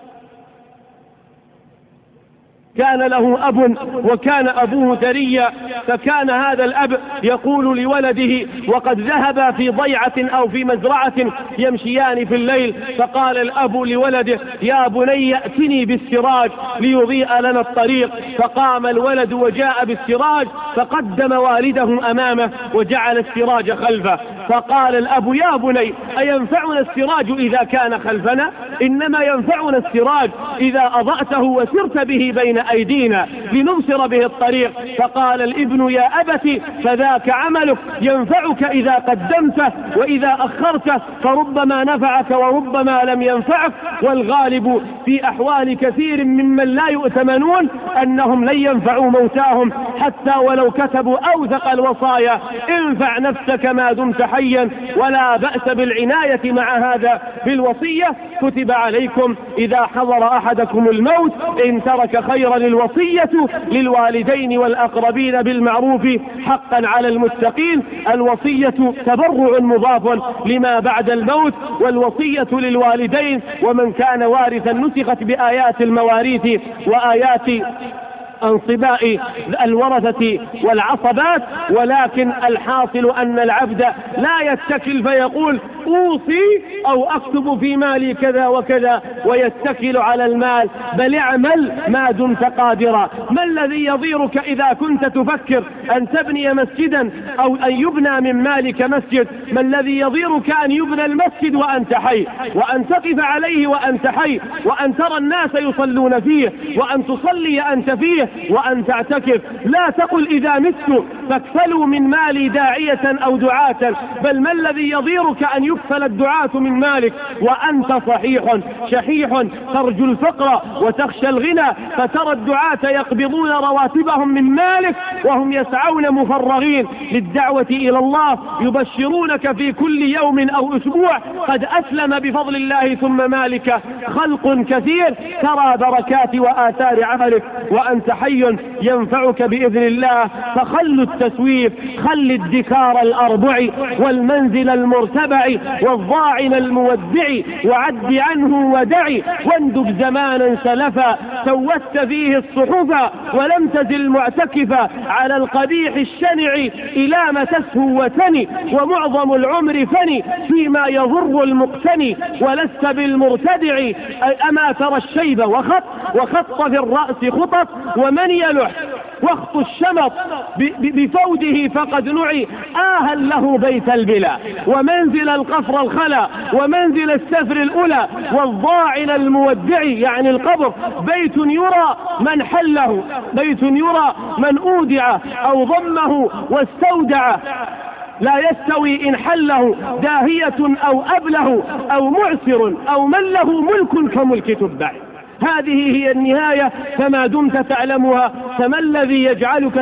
كان له أب وكان أبوه ثريا، فكان هذا الأب يقول لولده وقد ذهب في ضيعة أو في مزرعة يمشيان في الليل، فقال الأب لولده يا بني ائتني بالسراج ليضيء لنا الطريق. فقام الولد وجاء بالسراج، فقدم والده أمامه وجعل السراج خلفه. فقال الأب يا بني أينفعنا السراج إذا كان خلفنا؟ إنما ينفعنا السراج إذا أضأته وسرت به بين أيدينا لنبصر به الطريق. فقال الابن يا أبت فذاك عملك ينفعك إذا قدمته، وإذا أخرته فربما نفعك وربما لم ينفعك. والغالب في أحوال كثير ممن لا يؤتمنون أنهم لن ينفعوا موتاهم حتى ولو كتبوا أوثق الوصايا. انفع نفسك ما دمت حيا، ولا بأس بالعناية مع هذا بالوصية. كتب عليكم إذا حضر أحدكم الموت إن ترك خيرا الوصية للوالدين والأقربين بالمعروف حقا على المتقين. الوصية تبرع مضاف لما بعد الموت، والوصية للوالدين ومن كان وارثا نسخت بآيات المواريث وآيات انصباء الورثة والعصبات. ولكن الحاصل أن العبد لا يتكل فيقول أوصي أو أكتب في مالي كذا وكذا ويتكل على المال، بل اعمل ما دمت قادرا. ما الذي يضيرك إذا كنت تفكر أن تبني مسجدا أو أن يبنى من مالك مسجد؟ ما الذي يضيرك أن يبنى المسجد وأنت حي، وأن تقف عليه وأنت حي، وأن ترى الناس يصلون فيه، وأن تصلي أنت فيه، وأن تعتكف؟ لا تقل إذا مت فاكفلوا من مالي داعية أو دعاة، بل ما الذي يضيرك أن يكفل الدعاة من مالك وأنت صحيح شحيح ترجو الفقر وتخشى الغنى، فترى الدعاة يقبضون رواتبهم من مالك وهم يسعون مفرغين للدعوة إلى الله، يبشرونك في كل يوم أو أسبوع قد أسلم بفضل الله ثم مالك خلق كثير، ترى بركات وآثار عملك وأنت حي ينفعك بإذن الله. فخل التسويف، خل الدكار الأربع والمنزل المرتبع والضاعن المودع، وعد عنه ودعي، واندب زمانا سلفا سوت فيه الصحفا، ولم تزل معتكفا على القبيح الشنع إلى ما تسهو وتني، ومعظم العمر فني فيما يضر المقتني، ولست بالمرتدع. أما ترى الشيب وخط في الرأس خطط، ومن يلح واخط الشمط بفوده فقد نعي. آها له بيت البلا ومنزل القفر الخلا ومنزل السفر الأولى والضاعن المودع، يعني القبر بيت يرى من حله، بيت يرى من أودع أو ضمه واستودع، لا يستوي إن حله داهية أو أبله أو معسر أو من له ملك كملك تبع. هذه هي النهاية فما دمت تعلمها. فما الذي يجعلك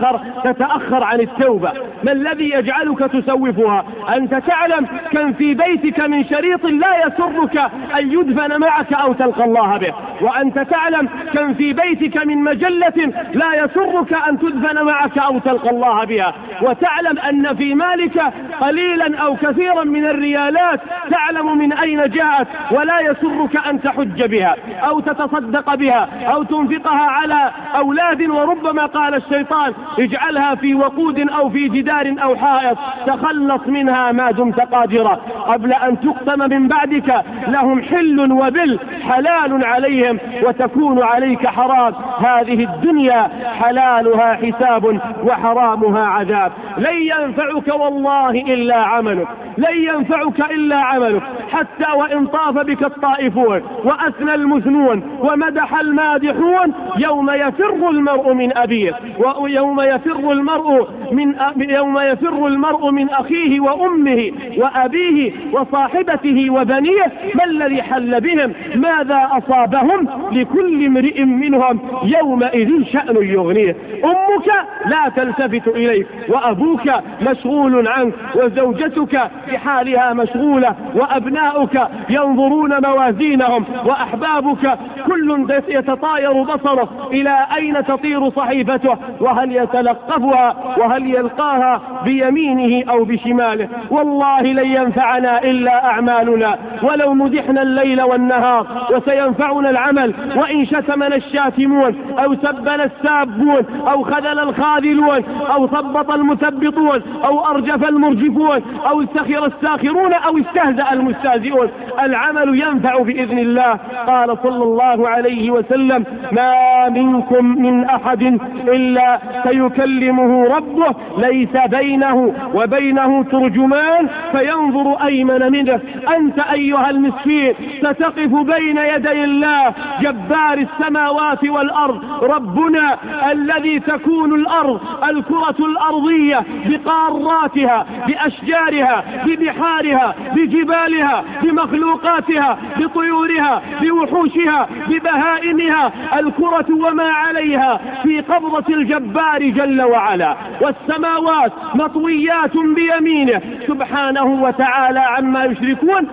تتأخر عن التوبة؟ ما الذي يجعلك تسوفها؟ أنت تعلم كم في بيتك من شريط لا يسرك أن يدفن معك أو تلقى الله به. وأنت تعلم كم في بيتك من مجلة لا يسرك أن تدفن معك أو تلقى الله بها، وتعلم أن في مالك قليلا أو كثيرا من الريالات تعلم من أين جاءت، ولا يسرك أن تحج بها أو تتصدق بها أو تنفقها على أولاد، وربما قال الشيطان اجعلها في وقود أو في جدار أو حائط تخلص منها ما دمت قادرا، قبل أن تقسم من بعدك لهم حل وبل حلال عليهم وتكون عليك حرام. هذه الدنيا حلالها حساب وحرامها عذاب. لن ينفعك والله إلا عملك، لن ينفعك إلا عملك، حتى وإن طاف بك الطائفون وأثنى المثنون ومدح المادحون. يوم يفر المرء من أبيه، ويوم يفر المرء من أخيه وأمه وأبيه وصاحبته وبنيه، ما الذي حل بهم؟ ماذا أصابهم؟ لكل امرئ منهم يومئذ شأن يغنيه. أمك لا تلتفت إليك، وأبوك مشغول عنك، وزوجتك بحالها مشغولة، وأبناؤك ينظرون موازينهم، وأحبابك كل يتطاير بصره إلى أين تطير صحيفته، وهل يتلقفها وهل يلقاها بيمينه أو بشماله. والله لن ينفعنا إلا أعمالنا، ولو مدحنا الليل والنهار وسينفعنا العمل، وإن شتمنا الشاتمون أو سبنا السابون أو خذل الخاذلون أو ثبط المثبطون أو أرجف المرجفون أو استخر الساخرون أو استهزأ المستهزئون، العمل ينفع بإذن الله. قال صلى الله عليه وسلم ما منكم من أحد إلا سيكلمه ربه ليس بينه وبينه ترجمان فينظر أيمن منه. أنت أيها المسكين ستقف بين يدي الله جبار السماوات والأرض، ربنا الذي تكون الأرض الكرة الأرضية بقاراتها بأشجارها ببحارها بجبالها بمخلوقاتها بطيورها بوحوشها ببهائمها، الكرة وما عليها في قبضة الجبار جل وعلا، والسماوات مطويات بيمينه سبحانه وتعالى عما يشركون.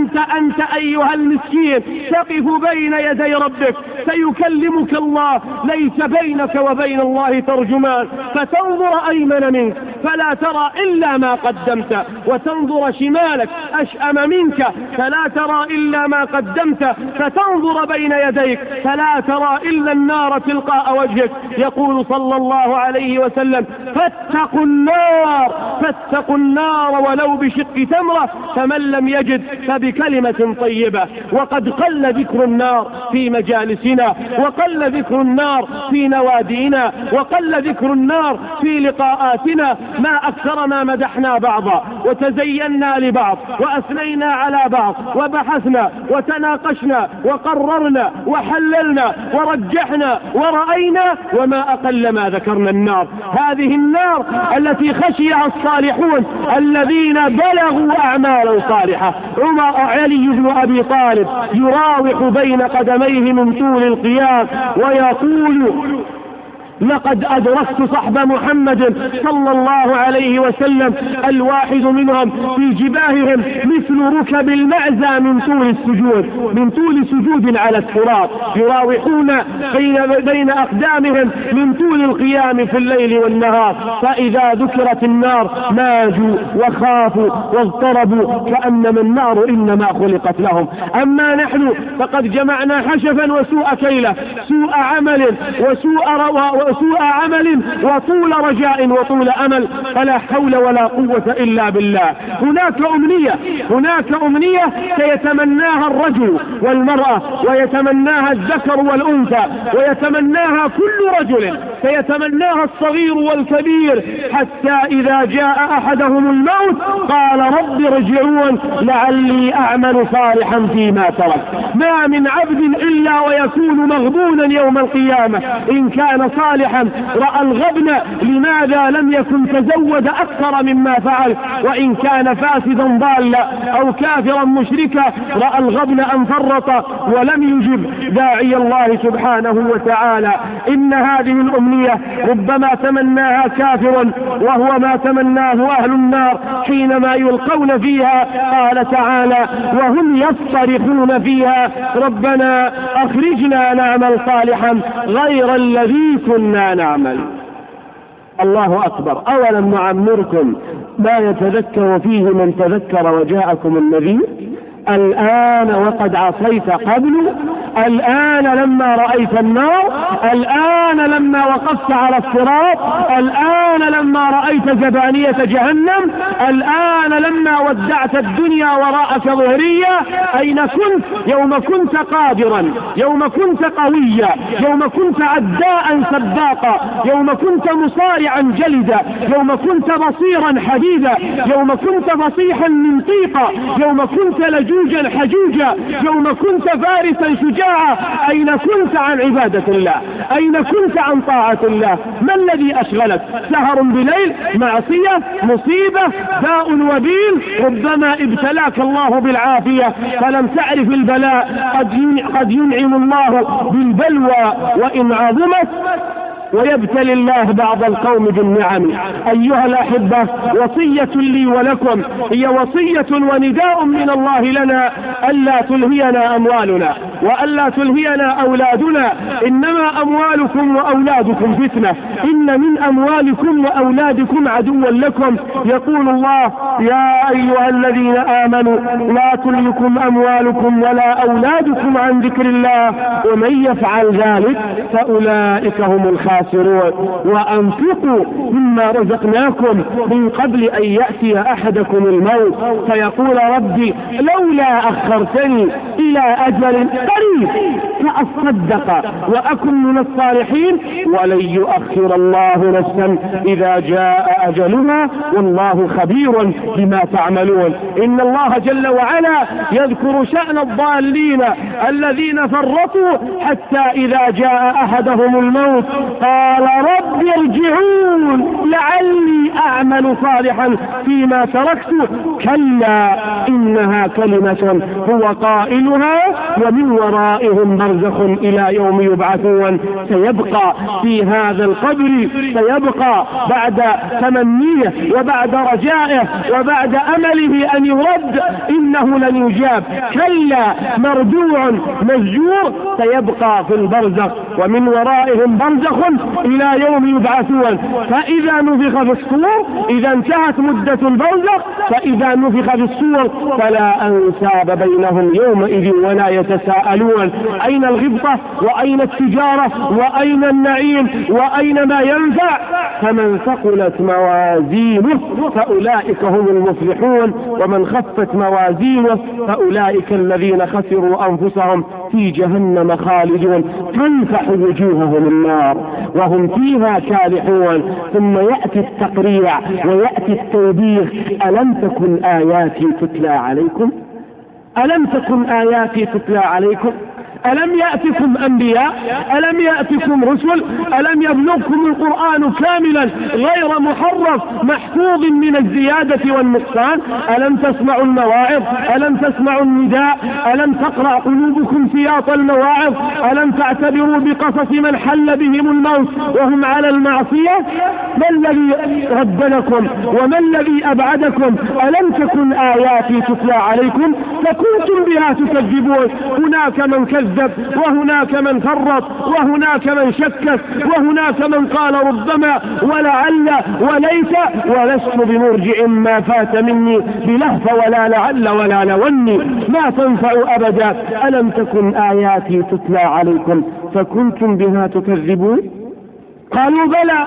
أنت أيها المسكين تقف بين يدي ربك سيكلمك الله، ليس بينك وبين الله ترجمان، فتنظر أيمن منك فلا ترى إلا ما قدمت، وتنظر شمالك أشأم منك فلا ترى إلا ما قدمت، فتنظر بين يديك فلا ترى إلا النار تلقاء وجهك. يقول صلى الله عليه وسلم فاتقوا النار ولو بشق تمرة، فمن لم يجد فبكلمة طيبة. وقد قل ذكر النار في مجالسنا، وقل ذكر النار في نوادينا، وقل ذكر النار في لقاءاتنا. ما أكثر ما مدحنا بعضا وتزينا لبعض وأثنينا على بعض وبحثنا وتناقشنا وقررنا وحللنا ورجحنا ورأينا، وما أقل ما ذكرنا النار. هذه النار التي خشيها الصالحون الذين بلغوا أعمالا صالحة. علي بن أبي طالب يراوح بين قدميه من طول القيام ويقول لقد أدركت صحب محمد صلى الله عليه وسلم الواحد منهم في جباههم مثل ركب المعزى من طول سجود على التراب، يراوحون بين أقدامهم من طول القيام في الليل والنهار، فإذا ذكرت النار ماجوا وخافوا واضطربوا كأنما النار إنما خلقت لهم. أما نحن فقد جمعنا حشفا وسوء كيلة، سوء عمل وسوء عمل وطول رجاء وطول أمل، فلا حول ولا قوة إلا بالله. هناك أمنية سيتمناها الرجل والمرأة، ويتمناها الذكر والأنثى، ويتمناها كل رجل، سيتمناها الصغير والكبير، حتى إذا جاء أحدهم الموت قال رب ارجعون لعلي أعمل صالحا فيما ترك. ما من عبد إلا ويكون مغبونا يوم القيامة، إن كان صالحا رأى الغبن لماذا لم يكن تزود أكثر مما فعل، وإن كان فاسدا ضالا أو كافرا مشركا رأى الغبن أن فرط ولم يجب داعي الله سبحانه وتعالى. إن هذه الأمة الأمنية ربما تمناها كافر وهو ما تمناه أهل النار حينما يلقون فيها. قال تعالى: وهم يصطرخون فيها ربنا أخرجنا نعمل صالحا غير الذي كنا نعمل. الله أكبر. أولم نعمركم ما يتذكر فيه من تذكر وجاءكم النذير؟ الآن وقد عصيت قبل، الآن لما رأيت النار، الآن لما وقفت على الصراط، الآن لما رأيت زبانية جهنم، الآن لما ودعت الدنيا وراءك ظهرية. أين كنت يوم كنت قادرا، يوم كنت قويا، يوم كنت عداء سباقا، يوم كنت مصارعا جلدا، يوم كنت بصيرا حديدا، يوم كنت فصيحا منطيقا، يوم كنت لجوجا حجوجا، يوم كنت فارسا شجاعا. أين كنت عن عبادة الله؟ أين كنت عن طاعة الله؟ ما الذي أشغلك؟ سهر بليل، معصية، مصيبة، داء وبيل. ربما ابتلاك الله بالعافية فلم تعرف البلاء. قد ينعم الله بالبلوى وإن عظمت، ويبتلي الله بعض القوم بالنعم. أيها الأحبة، وصية لي ولكم، هي وصية ونداء من الله لنا ألا تلهينا أموالنا وألا تلهينا أولادنا. إنما أموالكم وأولادكم فتنة، إن من أموالكم وأولادكم عدوا لكم. يقول الله: يا أيها الذين آمنوا لا تلهكم أموالكم ولا أولادكم عن ذكر الله ومن يفعل ذلك فأولئك هم الخاسرون. وأنفقوا مما رزقناكم من قبل أن يأتي أحدكم الموت فيقول: ربي لولا أخرتني إلى أجل قريب فأصدق وأكن من الصالحين ولن يؤخر الله نفسا إذا جاء أجلها والله خبير بما تعملون. إن الله جل وعلا يذكر شأن الضالين الذين فرطوا حتى إذا جاء أحدهم الموت قال: رب ارجعون لعلي أعمل صالحا فيما تركت كلا إنها كلمة هو قائلها ومن ورائهم برزخ إلى يوم يبعثون. سيبقى في هذا القبر، سيبقى بعد تمنيه وبعد رجائه وبعد أمله أن يرد إنه لن يجاب. كلا مردوع مسجور، سيبقى في البرزخ ومن ورائهم برزخ إلى يوم يبعثون. فإذا نفخ في الصور، إذا انتهت مدة البرزخ، فإذا نفخ في الصور فلا أنساب بينهم يومئذ ولا يتساءلون. أين الغبطة وأين التجارة وأين النعيم وأين ما ينفع؟ فمن ثقلت موازينه فأولئك هم المفلحون ومن خفت موازينه فأولئك الذين خسروا أنفسهم في جهنم خالدون تنفح وجوههم النار وهم فيها كالحون. ثم يأتي التقريع ويأتي التوبيخ: ألم تكن آياتي تتلى عليكم؟ ألم تكن آياتي تتلى عليكم؟ ألم يأتكم أنبياء؟ ألم يأتكم رسل؟ ألم يبلغكم القرآن كاملا غير محرف محفوظ من الزيادة والنقصان؟ ألم تسمعوا المواعظ؟ ألم تسمعوا النداء؟ ألم تقرأ قلوبكم سياط المواعظ؟ ألم تعتبروا بقصص من حل بهم الموت وهم على المعصية؟ ما الذي ردنكم وما الذي أبعدكم؟ ألم تكن آياتي تتلى عليكم فكنتم بها تكذبون. هناك من كذب وهناك من فرط وهناك من شكك وهناك من قال ربما ولعل وليس ولست بمرجع ما فات مني بلهف ولا لعل ولا لوني ما تنفع أبدا. ألم تكن آياتي تتلى عليكم فكنتم بها تكذبون؟ قالوا بلى.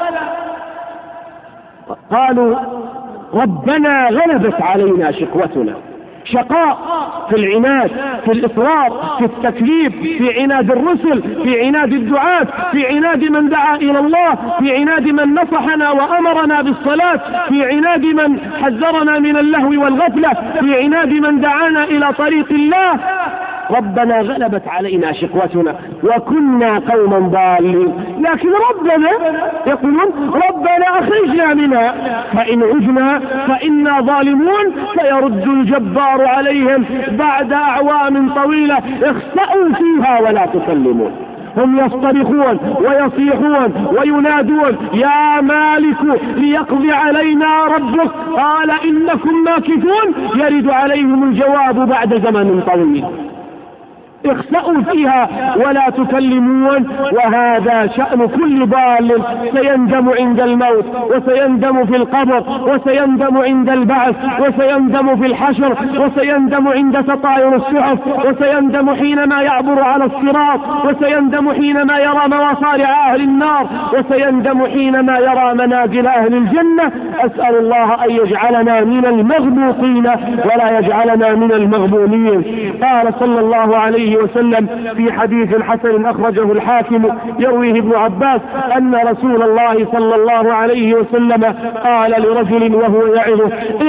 قالوا ربنا غلبت علينا شقوتنا. شقاء في العناد، في الإصرار، في التكذيب، في عناد الرسل، في عناد الدعاة، في عناد من دعا إلى الله، في عناد من نصحنا وأمرنا بالصلاة، في عناد من حذرنا من اللهو والغفلة، في عناد من دعانا إلى طريق الله. ربنا غلبت علينا شقوتنا وكنا قوما ضالين. لكن ربنا يقولون ربنا أخرجنا منها فإن عدنا فإنا ظالمون. فيرد الجبار عليهم بعد أعوام طويلة: اخسأوا فيها ولا تكلمون. هم يصطرخون ويصيحون وينادون يا مالك ليقضي علينا ربك، قال إنكم ماكثون، يرد عليهم الجواب بعد زمن طويل. اخسأوا فيها ولا تكلمون. وهذا شأن كل ضال سيندم عند الموت، وسيندم في القبر، وسيندم عند البعث، وسيندم في الحشر، وسيندم عند تطاير الصحف، وسيندم حينما يعبر على الصراط، وسيندم حينما يرى مصارع أهل النار، وسيندم حينما يرى منازل أهل الجنة. أسأل الله أن يجعلنا من المغبوطين ولا يجعلنا من المغبونين. قال صلى الله عليه وسلم في حديث حسن أخرجه الحاكم يرويه ابن عباس أن رسول الله صلى الله عليه وسلم قال لرجل وهو يعظه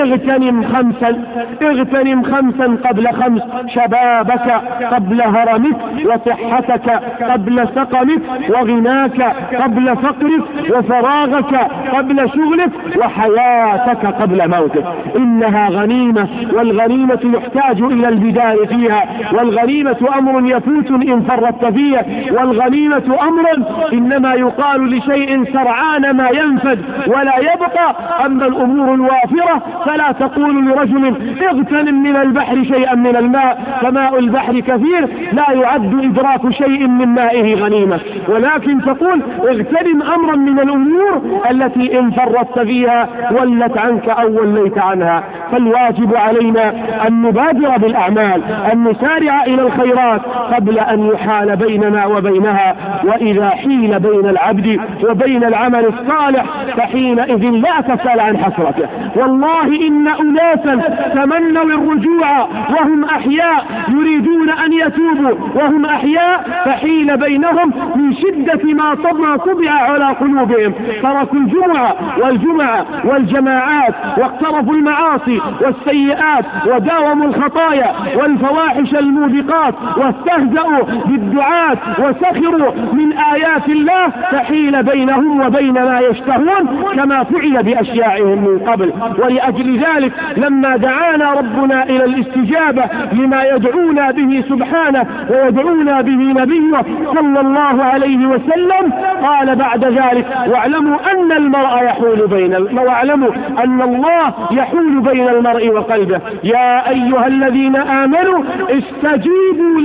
اغتنم خمسا قبل خمس، شبابك قبل هرمك، وصحتك قبل سقمك، وغناك قبل فقرك، وفراغك قبل شغلك، وحياتك قبل موتك. إنها غنيمة، والغنيمة يحتاج إلى البداية فيها، والغنيمة أمر يفوت إن فرطت فيه، والغنيمة أمر إنما يقال لشيء سرعان ما ينفد ولا يبقى. أما الأمور الوافرة فلا تقول لرجل اغتنم من البحر شيئا من الماء، فماء البحر كثير لا يعد إدراك شيء من مائه غنيمة، ولكن تقول اغتنم أمرا من الأمور التي إن فرطت فيها ولت عنك أو وليت عنها. فالواجب علينا أن نبادر بالأعمال، أن نسارع إلى الخيرات قبل أن يحال بيننا وبينها. وإذا حيل بين العبد وبين العمل الصالح فحينئذ لا تسأل عن حسرته. والله إن أناسا تمنوا الرجوع وهم أحياء يريدون أن يتوبوا وهم أحياء، فحيل بينهم من شدة ما طبع على قلوبهم، تركوا الجمعة والجماعات، واقترفوا المعاصي والسيئات، وداوموا الخطايا والفواحش الموبقات، واستهزأوا بالدعاة وسخروا من آيات الله، فحيل بينهم وبين ما يشتهون كما فعل بأشياعهم من قبل. ولأجل ذلك لما دعانا ربنا إلى الاستجابة لما يدعونا به سبحانه ويدعونا به نبيه صلى الله عليه وسلم، قال بعد ذلك واعلموا أن الله يحول بين المرء وقلبه. يا أيها الذين آمنوا استجيبوا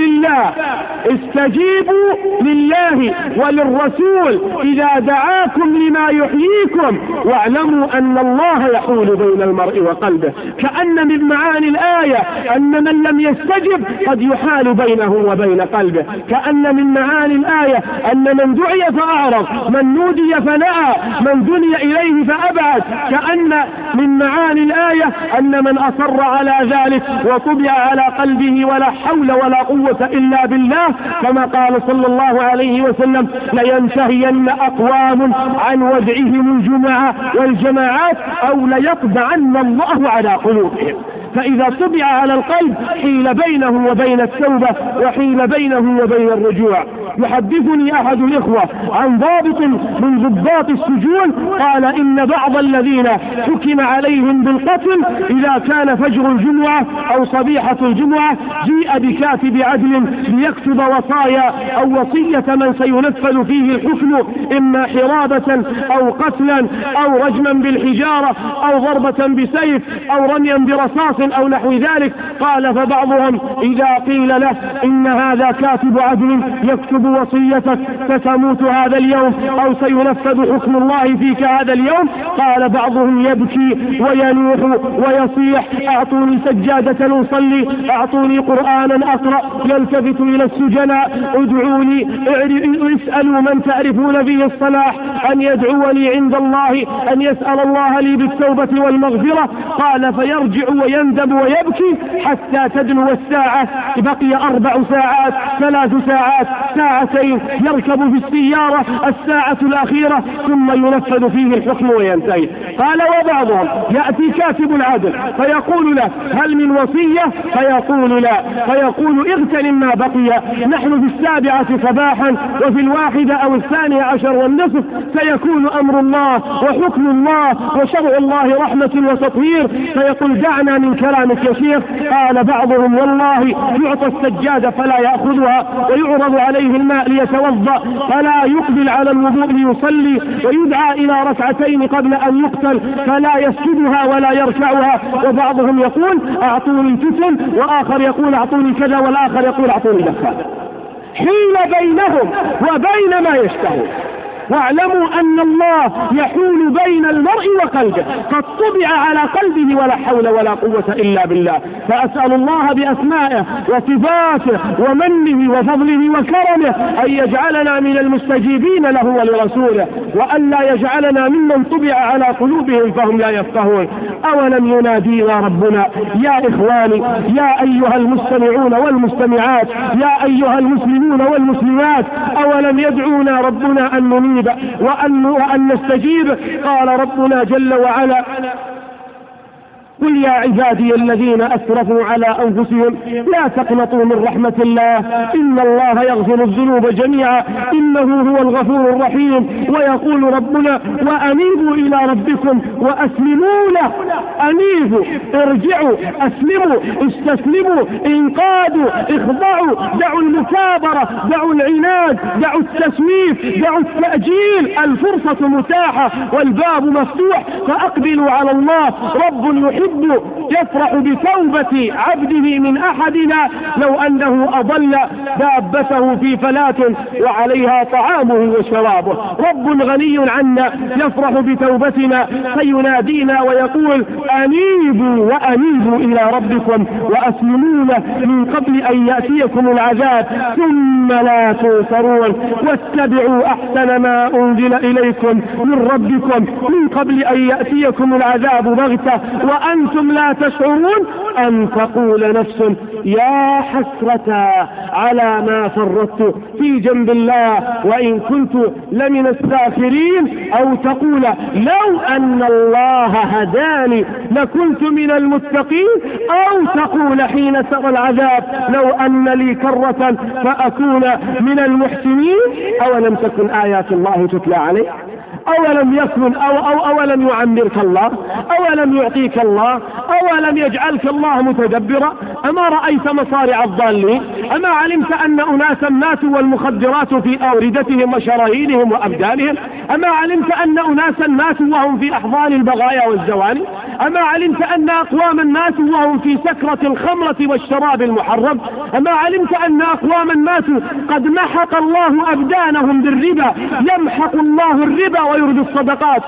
لله وللرسول إذا دعاكم لما يحييكم واعلموا أن الله يحول بين المرء وقلبه. كأن من معاني الآية أن من لم يستجب قد يحال بينه وبين قلبه. كأن من معاني الآية أن من دعي فأعرض، من نودي فنأى، من دني إليه فأبعد. كأن من معاني الآية أن من أصر على ذلك وطبع على قلبه ولا حول ولا قوة إلا بالله، كما قال صلى الله عليه وسلم لينتهين أقوام عن ودعهم الجمعة والجماعات أو ليطبعن الله على قلوبهم. فإذا طبع على القلب حيل بينه وبين التوبة وحيل بينه وبين الرجوع. يحدثني أحد الإخوة عن ضابط من ضباط السجون قال إن بعض الذين حكم عليهم بالقتل إذا كان فجر الجمعة أو صبيحة الجمعة جيء بكاتب عدل ليكتب وصايا أو وصية من سينفذ فيه الحكم، إما حرابة أو قتلا أو رجما بالحجارة أو ضربة بسيف أو رميا برصاص أو نحو ذلك. قال فبعضهم إذا قيل له إن هذا كاتب عدل يكتب وصيتك ستموت هذا اليوم أو سينفذ حكم الله فيك هذا اليوم، قال بعضهم يبكي وينوح ويصيح أعطوني سجادة أصلي، أعطوني قرآنا أقرأ، يلتفت إلى السجناء ادعوني، اسألوا من تعرفون فيه الصلاح أن يدعوني عند الله، أن يسأل الله لي بالتوبة والمغفرة. قال فيرجع ويندم ويبكي حتى تدنو الساعة، بقي 4 ساعات 3 ساعات ساعتين، يركب في السيارة الساعة الأخيرة ثم ينفذ فيه الحكم وينتهي. قال وبعضهم يأتي كاتب العدل فيقول له هل من وصية؟ فيقول لا، فيقول اغتنم ما بقي، نحن في 7 صباحا وفي 1 أو 12 والنصف سيكون أمر الله وحكم الله وشرع الله رحمة وتطهير. فيقول دعنا من كلامك يا شيخ. قال بعضهم والله يعطى السجادة فلا يأخذها ويعرض عليه الماء ليتوضأ فلا يقبل على الوضوء ليصلي، ويدعى إلى ركعتين قبل أن يقتل فلا يسجدها ولا يركعها. وبعضهم يقول أعطوني تسن، وآخر يقول أعطوني كذا، والآخر يقول أعطوني دخان. حيل بينهم وبين ما يشتهون. واعلموا أن الله يحول بين المرء وقلبه، قد طبع على قلبه ولا حول ولا قوة إلا بالله. فأسأل الله بأسمائه وصفاته ومنه وفضله وكرمه أن يجعلنا من المستجيبين له ولرسوله، وأن لا يجعلنا ممن طبع على قلوبهم فهم لا يفقهون. أولم ينادينا ربنا يا إخواني يا أيها المستمعون والمستمعات يا أيها المسلمون والمسلمات، أولم يدعونا ربنا أن ننيب وأن نستجيب؟ قال ربنا جل وعلا قل يا عبادي الذين أسرفوا على أنفسهم لا تقنطوا من رحمة الله إن الله يغفر الذنوب جميعا إنه هو الغفور الرحيم. ويقول ربنا وأنيبوا إلى ربكم وأسلموا له. أنيبوا، ارجعوا، أسلموا، استسلموا، انقادوا، اخضعوا، دعوا المكابرة، دعوا العناد، دعوا التسويف، دعوا التأجيل. الفرصة متاحة والباب مفتوح، فأقبلوا على الله. رب يحب يفرح بتوبة عبده من أحدنا لو أنه أضل دابته في فلاة وعليها طعامه وشرابه. رب غني عنا يفرح بتوبتنا فينادينا ويقول أنيبوا وأنيبوا إلى ربكم وأسلموا له من قبل أن يأتيكم العذاب ثم لا تنصرون واتبعوا أحسن ما أنزل إليكم من ربكم من قبل أن يأتيكم العذاب بغتة وأنتم لا تشعرون أن تقول نفس يا حسرة على ما فرطت في جنب الله وإن كنت لمن الساخرين، أو تقول لو أن الله هداني لكنت من المتقين، أو تقول حين ترى العذاب لو أن لي كرة فأكون من المحسنين. أولم تكن آيات الله تتلى عليه؟ أولم يكن أولم يعمرك الله؟ أولم يعطيك الله؟ أولم يجعلك الله متدبرا؟ أما رأيت مصارع الضالين؟ أما علمت أن أناسا ماتوا والمخدرات في أوردتهم وشرايينهم وأبدانهم؟ أما علمت أن أناسا ماتوا وهم في أحضان البغايا والزواني؟ أما علمت أن أقواما ماتوا وهم في سكرة الخمرة والشراب المحرم؟ أما علمت أن أقواما ماتوا قد محق الله أبدانهم بالربا؟ يمحق الله الربا ويرد الصدقات.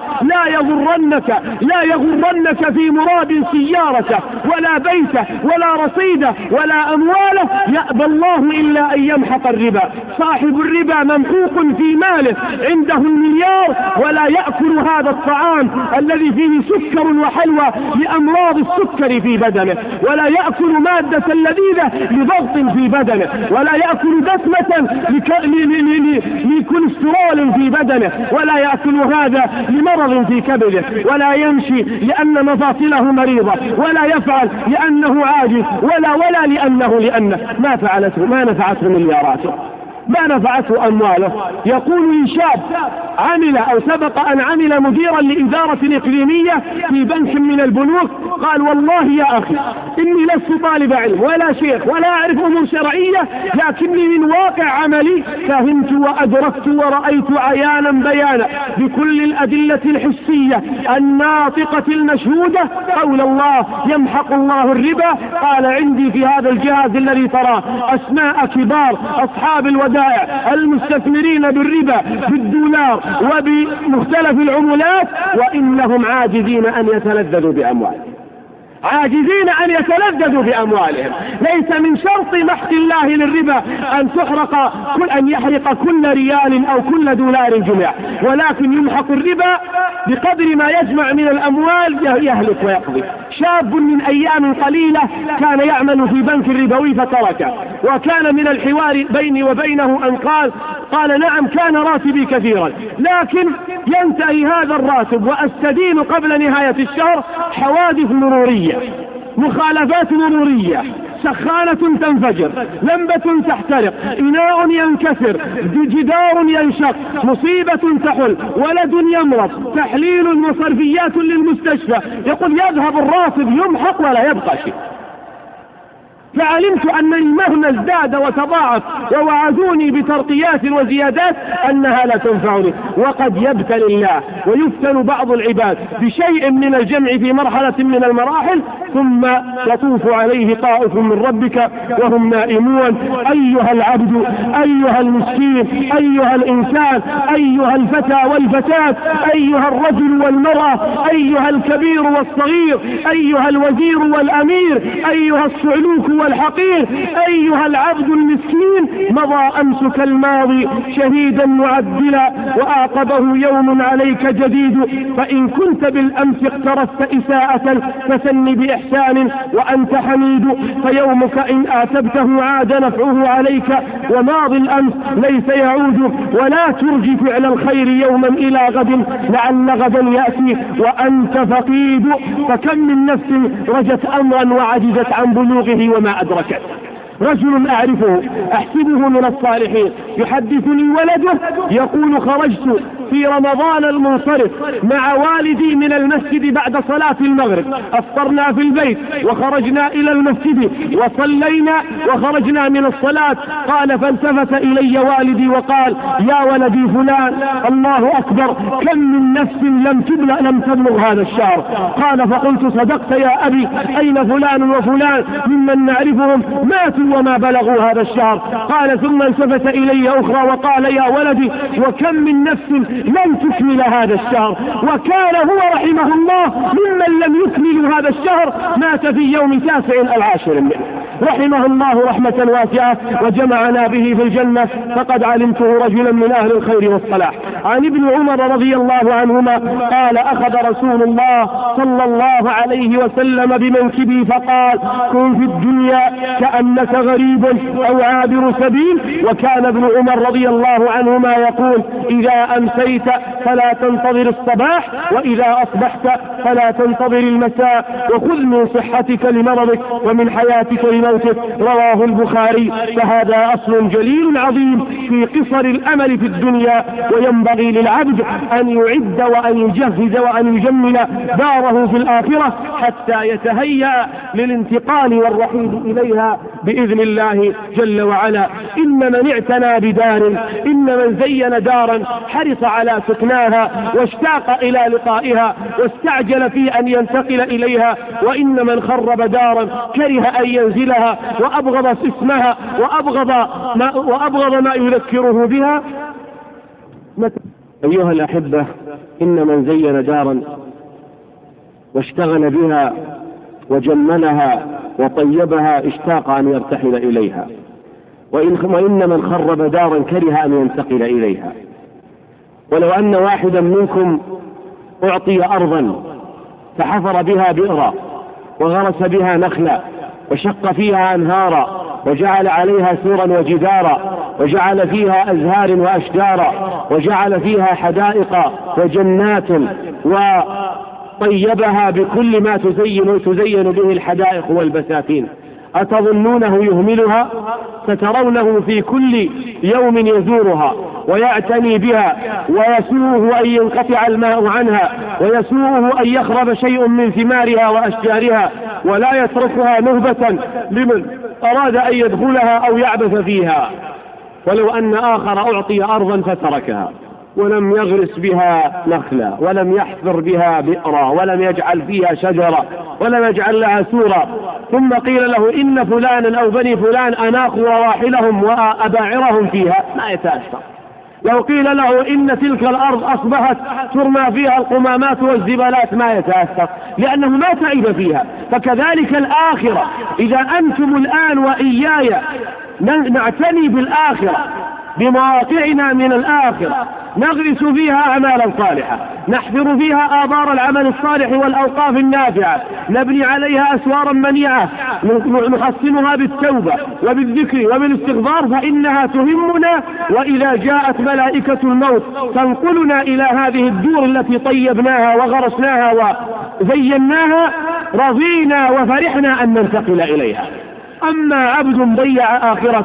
لا يغرنك في مراد سيارته ولا بيته ولا رصيده ولا أمواله، يأبى الله إلا أن يمحق الربا. صاحب الربا ممحوق في ماله، عنده المليار ولا يأكل هذا الطعام الذي فيه سكر وحلوى لأمراض السكر في بدنه، ولا يأكل مادة لذيذة لضغط في بدنه، ولا يأكل دسمة لكوليسترول في بدنه، ولا يأكل هذا لمرض في كبده، ولا يمشي لأن مفاصله مريضة، ولا يفعل لأنه عاجز، ولا لأنه ما نفعته ملياراته، ما نفعته أمواله. يقول شاب عمل أو سبق أن عمل مديرا لإدارة إقليمية في بنك من البنوك، قال والله يا أخي إني لست طالب علم ولا شيخ ولا أعرف أمور شرعية، لكني من واقع عملي فهمت وأدركت ورأيت عيانا بيانا بكل الأدلة الحسية الناطقة المشهودة قول الله يمحق الله الربا. قال عندي في هذا الجهاز الذي تراه أسماء كبار أصحاب الودائع المستثمرين بالربا بالدولار وبمختلف العملات، وإنهم عاجزين أن يتلذذوا بأموالهم، عاجزين أن يتلذذوا بأموالهم. ليس من شرط محق الله للربا أن يحرق كل ريال أو كل دولار جمع، ولكن يمحق الربا بقدر ما يجمع من الأموال يهلك ويقضي. شاب من أيام قليلة كان يعمل في بنك ربوي فتركه، وكان من الحوار بيني وبينه أن قال نعم كان راتبي كثيرا، لكن ينتهي هذا الراتب وأستدين قبل نهاية الشهر حوادث مرورية، مخالفات مرورية، سخانة تنفجر، لمبة تحترق، إناء ينكسر، جدار ينشق، مصيبة تحل، ولد يمرض، تحليل وصرفيات للمستشفى. يقول يذهب الراتب يمحق ولا يبقى شيء. فعلمت أنني مهما ازداد وتضاعف ووعدوني بترقيات وزيادات أنها لا تنفعني. وقد يبتلي الله ويفتن بعض العباد بشيء من الجمع في مرحلة من المراحل، ثم يطوف عليه طائف من ربك وهم نائمون. أيها العبد، أيها المسكين، أيها الإنسان، أيها الفتى والفتاة، أيها الرجل والمرأة، أيها الكبير والصغير، أيها الوزير والأمير، أيها الصعلوك والحقير، أيها العبد المسكين، مضى أمسك الماضي شهيدا معدلا وأعقبه يوم عليك جديد. فإن كنت بالأمس اقترفت إساءة فسن بإحسان وأنت حميد، فيومك إن آتبته عاد نفعه عليك، وماضي الأمس ليس يعود. ولا ترجي فعل الخير يوما إلى غد لعل غدا يأتي وأنت فقيد. فكم من نفس رجت أمرا وعجزت عن بلوغه وما أدركت. رجل أعرفه أحسبه من الصالحين يحدثني ولده يقول: خرجت في رمضان المنصرف مع والدي من المسجد بعد صلاة المغرب، أفطرنا في البيت وخرجنا إلى المسجد وصلينا وخرجنا من الصلاة. قال: فالتفت إلي والدي وقال: يا ولدي فلان، الله أكبر، كم من نفس لم تبلغ هذا الشهر. قال: فقلت: صدقت يا أبي، أين فلان وفلان ممن نعرفهم ماتوا وما بلغوا هذا الشهر. قال: ثم التفت إلي أخرى وقال: يا ولدي، وكم من نفس لم تكمل هذا الشهر. وكان هو رحمه الله ممن لم يكمل هذا الشهر، مات في يوم 9 العاشر منه، رحمه الله رحمة واسعة وجمعنا به في الجنة، فقد علمته رجلا من أهل الخير والصلاح. عن ابن عمر رضي الله عنهما قال: أخذ رسول الله صلى الله عليه وسلم بمنكبي فقال: كن في الدنيا كأنك غريب أو عابر سبيل. وكان ابن عمر رضي الله عنهما يقول: إذا أمسيت فلا تنتظر الصباح، وإذا أصبحت فلا تنتظر المساء، وخذ من صحتك لمرضك ومن حياتك لموتك. رواه البخاري. فهذا أصل جليل عظيم في قصر الأمل في الدنيا، وينبغي للعبد أن يعد وأن يجهز وأن يجمل داره في الآخرة حتى يتهيأ للانتقال والرحيل إليها بإذن الله جل وعلا. إن من اعتنى بدار، إن من زين دارا حرص على سكناها واشتاق إلى لقائها واستعجل في أن ينتقل إليها، وإن من خرب دارا كره أن ينزلها وأبغض اسمها وأبغض ما يذكره بها. أيها الأحبة، إن من زين دارا واشتغل بها وجملها وطيبها اشتاق أن يرتحل إليها، وإن من خرب دارا كره أن ينتقل إليها. ولو أن واحدا منكم أعطي أرضا فحفر بها بئرا وغرس بها نخلا وشق فيها أنهارا وجعل عليها سورا وجدارا وجعل فيها أزهار وأشجارا وجعل فيها حدائق وجنات وطيبها بكل ما تزين به الحدائق والبساتين، أتظنونه يهملها؟ سترونه في كل يوم يزورها ويعتني بها، ويسوءه أن ينقطع الماء عنها، ويسوءه أن يخرب شيء من ثمارها وأشجارها، ولا يتركها نهبة لمن أراد أن يدخلها أو يعبث فيها. ولو أن آخر أعطي أرضا فتركها ولم يغرس بها نخلا ولم يحفر بها بئرا ولم يجعل فيها شجرة ولم يجعل لها سورا، ثم قيل له إن فلانا أو بني فلان أناخوا رواحلهم وأباعرهم فيها، ما يتأثر. لو قيل له إن تلك الأرض أصبحت ترمى فيها القمامات والزبالات، ما يتأثر، لأنه ما تعب فيها. فكذلك الآخرة، إذا أنتم الآن وإياي نعتني بالآخرة بمواقعنا من الآخرة، نغرس فيها أعمالا صالحة، نحفر فيها آبار العمل الصالح والأوقاف النافعة، نبني عليها أسوارا منيعة، نحصنها بالتوبة وبالذكر وبالاستغفار، فإنها تهمنا. وإذا جاءت ملائكة الموت تنقلنا إلى هذه الدور التي طيبناها وغرسناها وزيناها، رضينا وفرحنا أن ننتقل إليها. أما عبد ضيع آخرته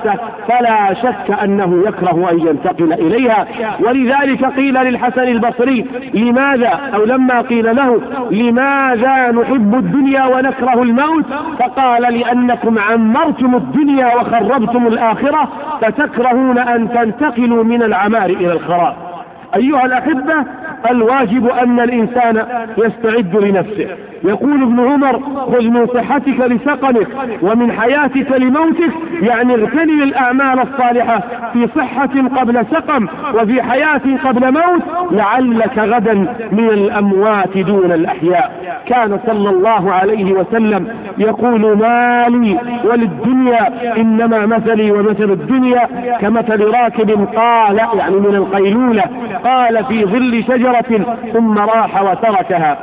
فلا شك أنه يكره أن ينتقل إليها. ولذلك قيل للحسن البصري لماذا، أو لما قيل له لماذا نحب الدنيا ونكره الموت، فقال لأنكم عمرتم الدنيا وخربتم الآخرة فتكرهون أن تنتقلوا من العمار إلى الخراب. أيها الأحبة، الواجب أن الإنسان يستعد لنفسه. يقول ابن عمر: خذ من صحتك لسقمك ومن حياتك لموتك، يعني اغتنم الأعمال الصالحة في صحة قبل سقم وفي حياة قبل موت، لعلك غدا من الأموات دون الأحياء. كان صلى الله عليه وسلم يقول: ما لي وللدنيا إنما مثلي ومثل الدنيا كمثل راكب قال، يعني من القيلولة، قال في ظل شجرة ثم راح وتركها.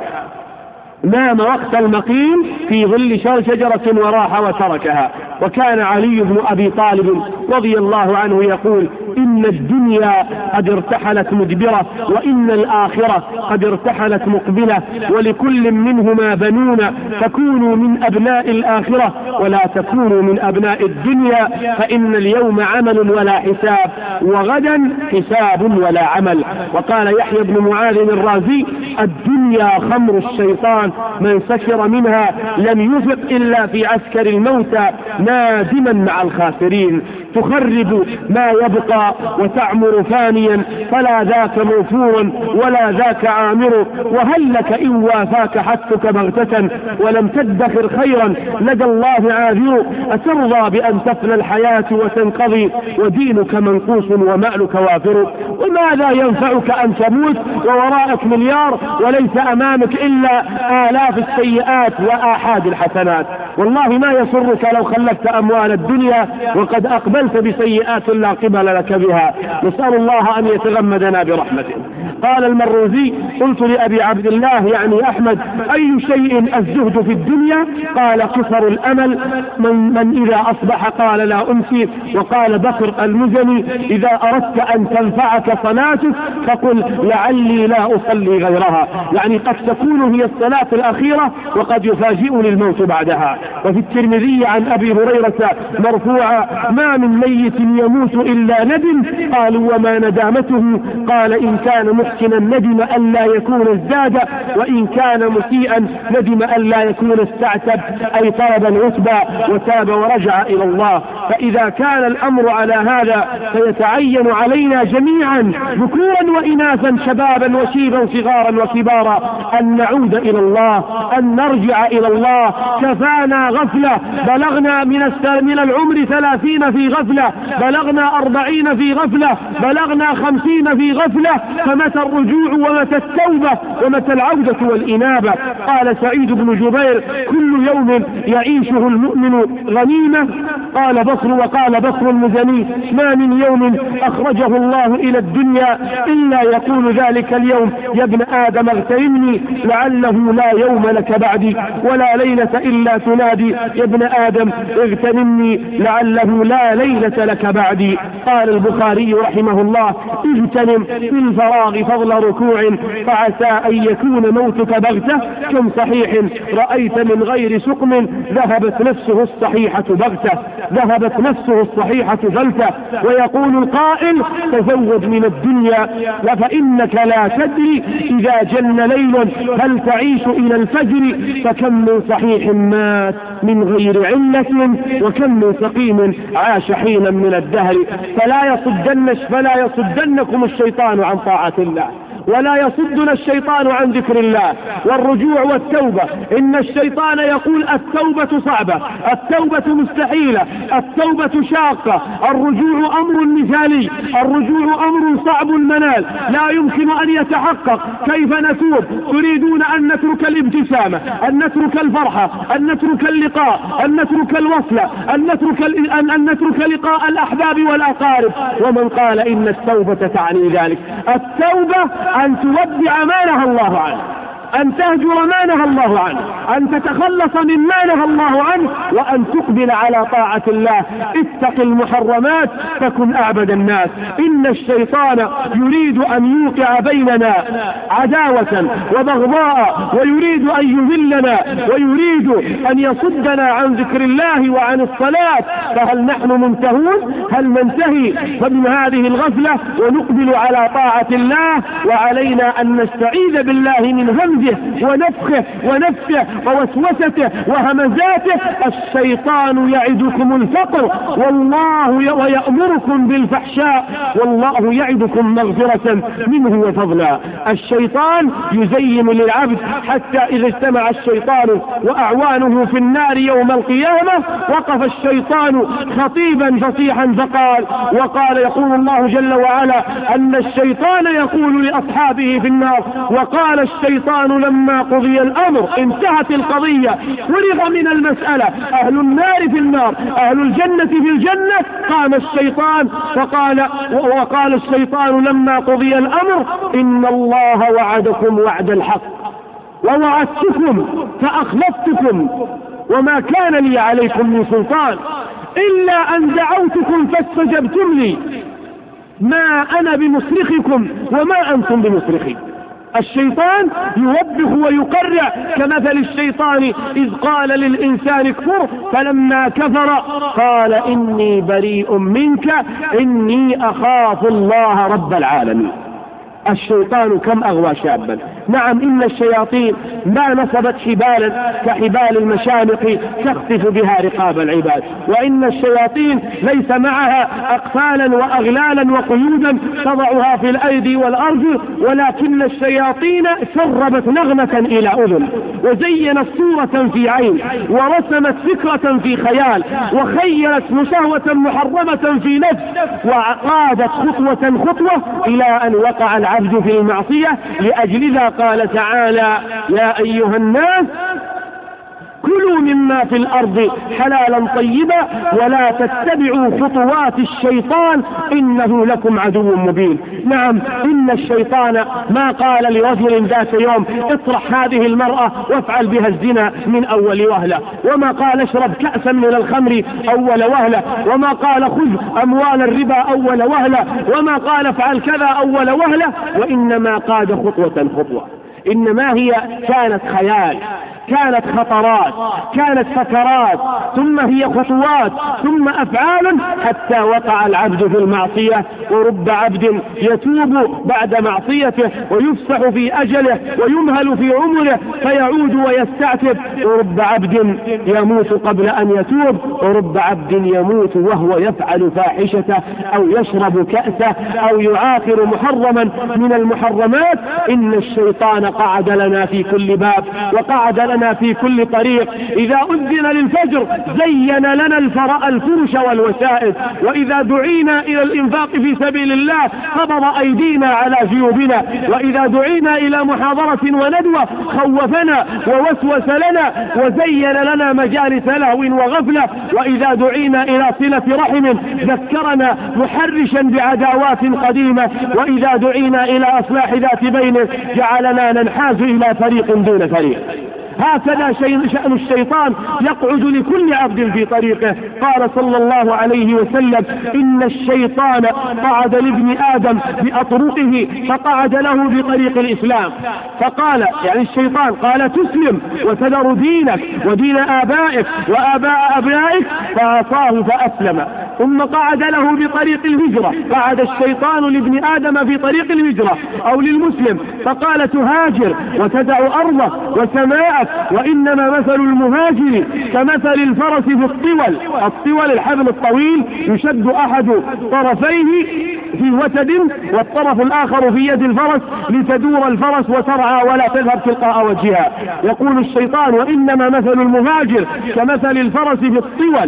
نام وقت المقيم في ظل شجرة وراح وتركها. وكان علي بن أبي طالب رضي الله عنه يقول: إن الدنيا قد ارتحلت مدبرة وإن الآخرة قد ارتحلت مقبلة، ولكل منهما بنون، فكونوا من أبناء الآخرة ولا تكونوا من أبناء الدنيا، فإن اليوم عمل ولا حساب وغدا حساب ولا عمل. وقال يحيى بن معاذ الرازي: الدنيا خمر الشيطان، من سكر منها لم يفق إلا في عسكر الموتى نادما مع الخاسرين. تخرب ما يبقى وتعمر فانيا، فلا ذاك موفور ولا ذاك عامر، وهل لك إن وافاك حثك بغتة ولم تدخر خيرا لدى الله عاذر. أترضى بأن تفنى الحياة وتنقضي ودينك منقوص ومالك وافر؟ وماذا ينفعك أن تموت ووراءك مليار وليس أمامك إلا آلاف السيئات وآحاد الحسنات؟ والله ما يسرك لو خلفت أموال الدنيا وقد أقبلت بسيئات لا قبل لك بها. نسأل الله أن يتغمدنا برحمته. قال المروزي: قلت لأبي عبد الله يعني أحمد: أي شيء الزهد في الدنيا؟ قال: قصر الأمل. من إذا أصبح قال: لا أمسي. وقال بكر المزني: إذا أردت أن تنفعك صلاتك فقل لعلي لا أصلي غيرها، يعني قد تكون هي الصلاة الأخيرة وقد يفاجئني الموت بعدها. وفي الترمذي عن أبي هريرة مرفوعا: ما من ميت يموت إلا ندم. قالوا: وما ندامته؟ قال: إن كان محسنا ندم أن لا يكون ازداد، وإن كان مسيئا ندم أن لا يكون استعتب، أي طلب العتبى وتاب ورجع إلى الله. فإذا كان الأمر على هذا فيتعين علينا جميعا ذكورا وإناثا، شبابا وشيبا، صغارا وكبارا، أن نعود إلى الله، أن نرجع إلى الله. كفانا غفلة، بلغنا من العمر 30 في غفلة، بلغنا 40 في غفلة، بلغنا 50 في غفلة، فمتى الرجوع ومتى التوبة ومتى العودة والإنابة؟ قال سعيد بن جبير: كل يوم يعيشه المؤمن غنيمة. قال بصر وقال بصر المزني: ما من يوم أخرجه الله إلى الدنيا إلا يقول ذلك اليوم: يا ابن آدم اغتنمني لعله لا يوم لك بعدي، ولا ليلة إلا تنادي: يا ابن آدم اغتنمني لعله لا ليلة لك بعدي. قال البخاري رحمه الله: اغتنم في الفراغ فضل ركوع، فعسى أن يكون موتك بغتة. كم صحيح رأيت من غير سقم ذهبت نفسه الصحيحة بغتة، ذهبت نفسه الصحيحة بغتة. ويقول القائل: تزود من الدنيا فإنك لا تدري إذا جن ليل هل تعيش إلى الفجر. فكم من صحيح مات من غير علة، وكم من سقيم عاش حينا من الدهر. فلا يصدنكم الشيطان عن طاعة الله، ولا يصدنا الشيطان عن ذكر الله والرجوع والتوبة. إن الشيطان يقول: التوبة صعبة، التوبة مستحيلة، التوبة شاقة، الرجوع أمر مثالي، الرجوع أمر صعب المنال، لا يمكن أن يتحقق. كيف نتوب؟ تريدون أن نترك الابتسامة، أن نترك الفرحة، أن نترك اللقاء، أن نترك الوصلة، أن نترك لقاء الأحباب والأقارب. ومن قال إن التوبة تعني ذلك؟ التوبة أن تودع ما نهى الله عنه، أن تهجر ما نهى الله عنه، أن تتخلص مما نهى الله عنه، وأن تقبل على طاعة الله. اتق المحرمات تكن أعبد الناس. إن الشيطان يريد أن يوقع بيننا عداوة وبغضاء، ويريد أن يذلنا، ويريد أن يصدنا عن ذكر الله وعن الصلاة. فهل نحن منتهون؟ هل ننتهي من هذه الغفلة ونقبل على طاعة الله؟ وعلينا أن نستعيذ بالله من همزه ونفخه ونفسه ووسوسته وهمزاته. الشيطان يعدكم الفقر ويأمركم بالفحشاء، والله يعدكم مغفرة منه وفضلا. الشيطان يزين للعبد حتى إذا اجتمع الشيطان وأعوانه في النار يوم القيامة وقف الشيطان خطيبا فصيحا وقال يقول الله جل وعلا أن الشيطان يقول لأصحابه في النار: وقال الشيطان لما قضي الأمر. انتهت القضية، فرغ من المسألة، أهل النار في النار، أهل الجنة في الجنة. قام الشيطان وقال الشيطان لما قضي الأمر: إن الله وعدكم وعد الحق ووعدتكم فأخلفتكم وما كان لي عليكم من سلطان إلا أن دعوتكم فاستجبتم لي، ما أنا بمصرخكم وما أنتم بمصرخي. الشيطان يوبخ ويقرع كمثل الشيطان إذ قال للإنسان اكفر فلما كفر قال إني بريء منك إني أخاف الله رب العالمين. الشيطان كم أغوى شابا. نعم، إن الشياطين ما نصبت حبالا كحبال المشانق تخطف بها رقاب العباد، وإن الشياطين ليس معها أقفالا وأغلالا وقيودا تضعها في الأيدي والأرجل، ولكن الشياطين سربت نغمة إلى أذن، وزينت صورة في عين، ورسمت فكرة في خيال، وخيلت مشهوة محرمة في نفس، وقادت خطوة إلى أن وقع العبد في المعصية. لأجل ذا قال تعالى: يا أيها الناس كلوا مما في الأرض حلالا طيبا ولا تتبعوا خطوات الشيطان إنه لكم عدو مبين. نعم، إن الشيطان ما قال لرجل ذات يوم: اطرح هذه المرأة وافعل بها الزنا من أول وهلة، وما قال اشرب كأسا من الخمر أول وهلة، وما قال خذ أموال الربا أول وهلة، وما قال افعل كذا أول وهلة، وإنما قاد خطوة. إنما هي كانت خيال، كانت خطرات، كانت سكرات، ثم هي خطوات، ثم أفعال، حتى وقع العبد في المعصية. ورب عبد يتوب بعد معصيته ويفسح في أجله ويمهل في عمره فيعود ويستعتب، ورب عبد يموت قبل أن يتوب، ورب عبد يموت وهو يفعل فاحشته أو يشرب كأسه أو يعاقر محرما من المحرمات. إن الشيطان قعد لنا في كل باب وقعد لنا في كل طريق. إذا أذن للفجر زين لنا الفرش والوسائد، وإذا دعينا إلى الإنفاق في سبيل الله قبض أيدينا على جيوبنا، وإذا دعينا إلى محاضرة وندوة خوفنا ووسوس لنا وزين لنا مجالس لهو وغفلة، وإذا دعينا إلى صلة رحم ذكرنا محرشا بعداوات قديمة، وإذا دعينا إلى أصلاح ذات بين جعلنا ننحاز إلى فريق دون فريق. هكذا شأن الشيطان يقعد لكل عبد في طريقه. قال صلى الله عليه وسلم: إن الشيطان قعد لابن آدم بأطرقه فقعد له بطريق الإسلام، فقال يعني الشيطان قال: تسلم وتذر دينك ودين آبائك وآباء أبنائك، فعصاه فأسلم. ثم قعد له بطريق الهجرة، قعد الشيطان لابن آدم في طريق الهجرة أو للمسلم فقال: تهاجر وتدع أرضه وسماءك، وإنما مثل المهاجر كمثل الفرس في الطول الحبل الطويل يشد أحد طرفيه في وتد والطرف الآخر في يد الفرس لتدور الفرس وترعى ولا تذهب تلقاء وجهها. يقول الشيطان: وإنما مثل المهاجر كمثل الفرس في الطول.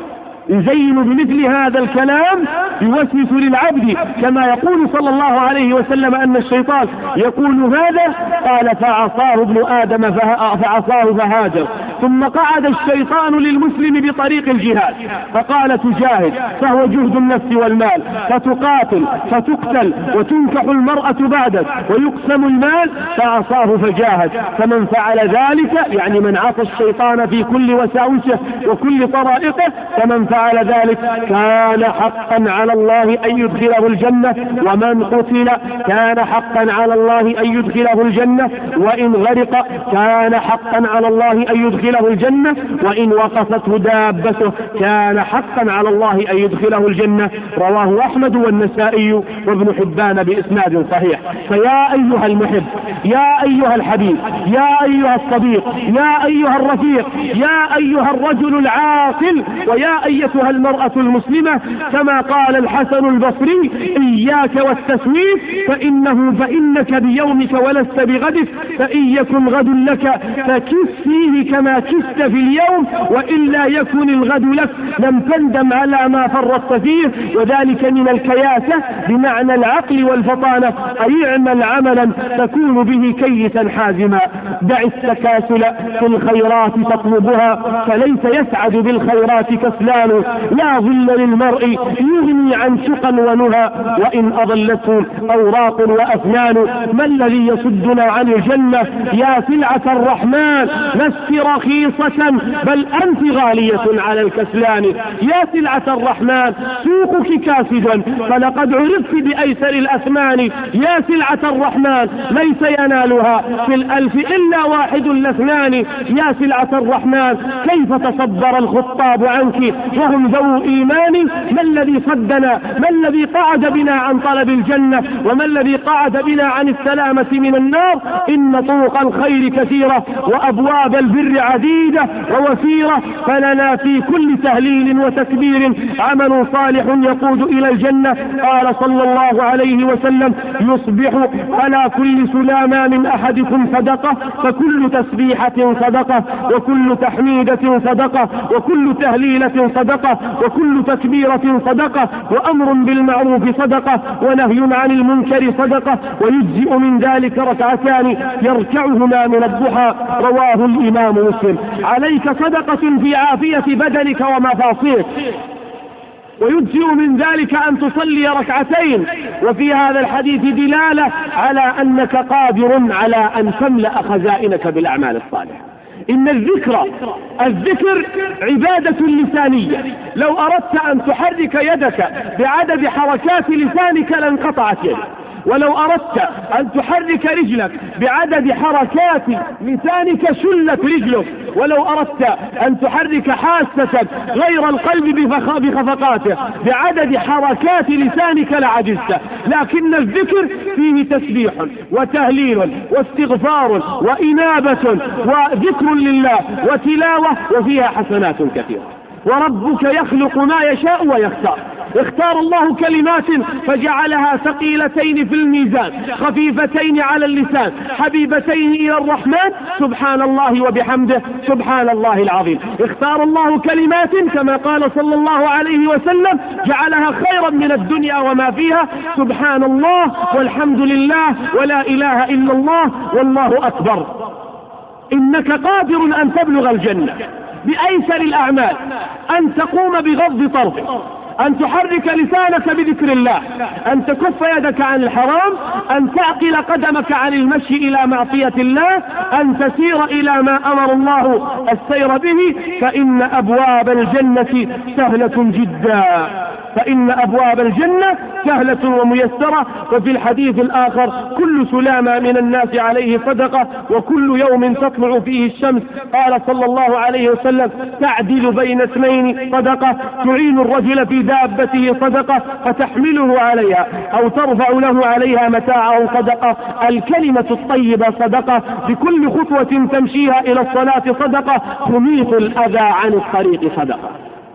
يزين بمثل هذا الكلام يوسوس للعبد، كما يقول صلى الله عليه وسلم أن الشيطان يقول هذا. قال: فعصاه ابن آدم فعصاه فهاجر. ثم قعد الشيطان للمسلم بطريق الجهاد فقال تجاهد، فهو جهد النفس والمال، فتقاتل فتقتل وتنكح المرأة بعدك ويقسم المال، فعصاه فجاهد. فمن فعل ذلك يعني من عصى الشيطان في كل وساوسه وكل طرائقه، فمن فعل ذلك كان حقا على الله أن يدخله الجنة، ومن قتل كان حقا على الله أن يدخله الجنة، وإن غرق كان حقا على الله أن يدخله الجنة، وإن وقفته دابته كان حقا على الله أن يدخله الجنة. رواه أحمد والنسائي وابن حبان بإسناد صحيح. فيا أيها المحب، يا أيها الحبيب، يا أيها الصديق، يا أيها الرفيق، يا أيها الرجل العاقل، ويا أيتها المرأة المسلمة، كما قال الحسن البصري: إياك والتسويف فإنك بيومك ولست بغدك، فإن يكن غد لك فكس فيه كما كست في اليوم، وإلا يكن الغد لك لم تندم على ما فرطت فيه. وذلك من الكياسة بمعنى العقل والفطانة، أي اعمل عملا تكون به كيسا حازما. دع التكاسل في الخيرات تطلبها، فليس يسعد بالخيرات كسلان. لا ظل للمرء يغني عن شقا ونهى، وإن أضلته أوراق وأفنان. ما الذي يصدنا عن الجنة يا سلعة الرحمن؟ لست رخيصة بل أنت غالية على الكسلان. يا سلعة الرحمن سوقك كاسد، فلقد عرفت بأيسر الأثمان. يا سلعة الرحمن ليس ينالها في الألف إلا واحد لاثنان. يا سلعة الرحمن كيف تصبر الخطاب عنك وهم ذو إيمان؟ ما الذي صدنا؟ ما الذي قعد بنا عن طلب الجنة؟ وما الذي قعد بنا عن السلامة من النار؟ إن طرق الخير كثيرة وأبواب البر عديدة ووفيرة، فلنا في كل تهليل وتكبير عمل صالح يقود إلى الجنة. قال صلى الله عليه وسلم: يصبح على كل سلامة من أحدكم صدقة، فكل تسبيحة صدقة، وكل تحميدة صدقة، وكل تهليلة صدقة، وكل تكبيرة صدقة، وأمر بالمعروف صدقة، ونهي عن المنكر صدقة، ويجزئ من ذلك ركعتان يركعهما من الضحى. رواه الإمام مسلم. عليك صدقة في عافية بدنك ومفاصلك، ويجزئ من ذلك أن تصلي ركعتين. وفي هذا الحديث دلالة على أنك قادر على أن تملأ خزائنك بالأعمال الصالحة. إن الذكر عبادة لسانية. لو أردت أن تحرك يدك بعدد حركات لسانك لانقطعت يدك، ولو أردت أن تحرك رجلك بعدد حركات لسانك شلت رجلك، ولو أردت أن تحرك حاستك غير القلب بخفقاته بعدد حركات لسانك لعجزت. لكن الذكر فيه تسبيح وتهليل واستغفار وإنابة وذكر لله وتلاوة، وفيها حسنات كثيرة. وربك يخلق ما يشاء ويختار. اختار الله كلمات فجعلها ثقيلتين في الميزان، خفيفتين على اللسان، حبيبتين إلى الرحمن. سبحان الله وبحمده، سبحان الله العظيم. اختار الله كلمات كما قال صلى الله عليه وسلم: جعلها خيرا من الدنيا وما فيها. سبحان الله والحمد لله ولا إله إلا الله والله أكبر. إنك قادر أن تبلغ الجنة بأيسر الأعمال، أن تقوم بغض طرفك، أن تحرك لسانك بذكر الله، أن تكف يدك عن الحرام، أن تعقل قدمك عن المشي إلى معصية الله، أن تسير إلى ما أمر الله السير به. فإن أبواب الجنة سهلة جدا، فإن أبواب الجنة سهلة وميسرة. وفي الحديث الآخر: كل سلامة من الناس عليه صدقة، وكل يوم تطلع فيه الشمس. قال صلى الله عليه وسلم: تعدل بين اثنين صدقة، تعين الرجل في دابته صدقة فتحمله عليها أو ترفع له عليها متاعه صدقة، الكلمة الطيبة صدقة، بكل خطوة تمشيها إلى الصلاة صدقة، تميط الأذى عن الطريق صدقة.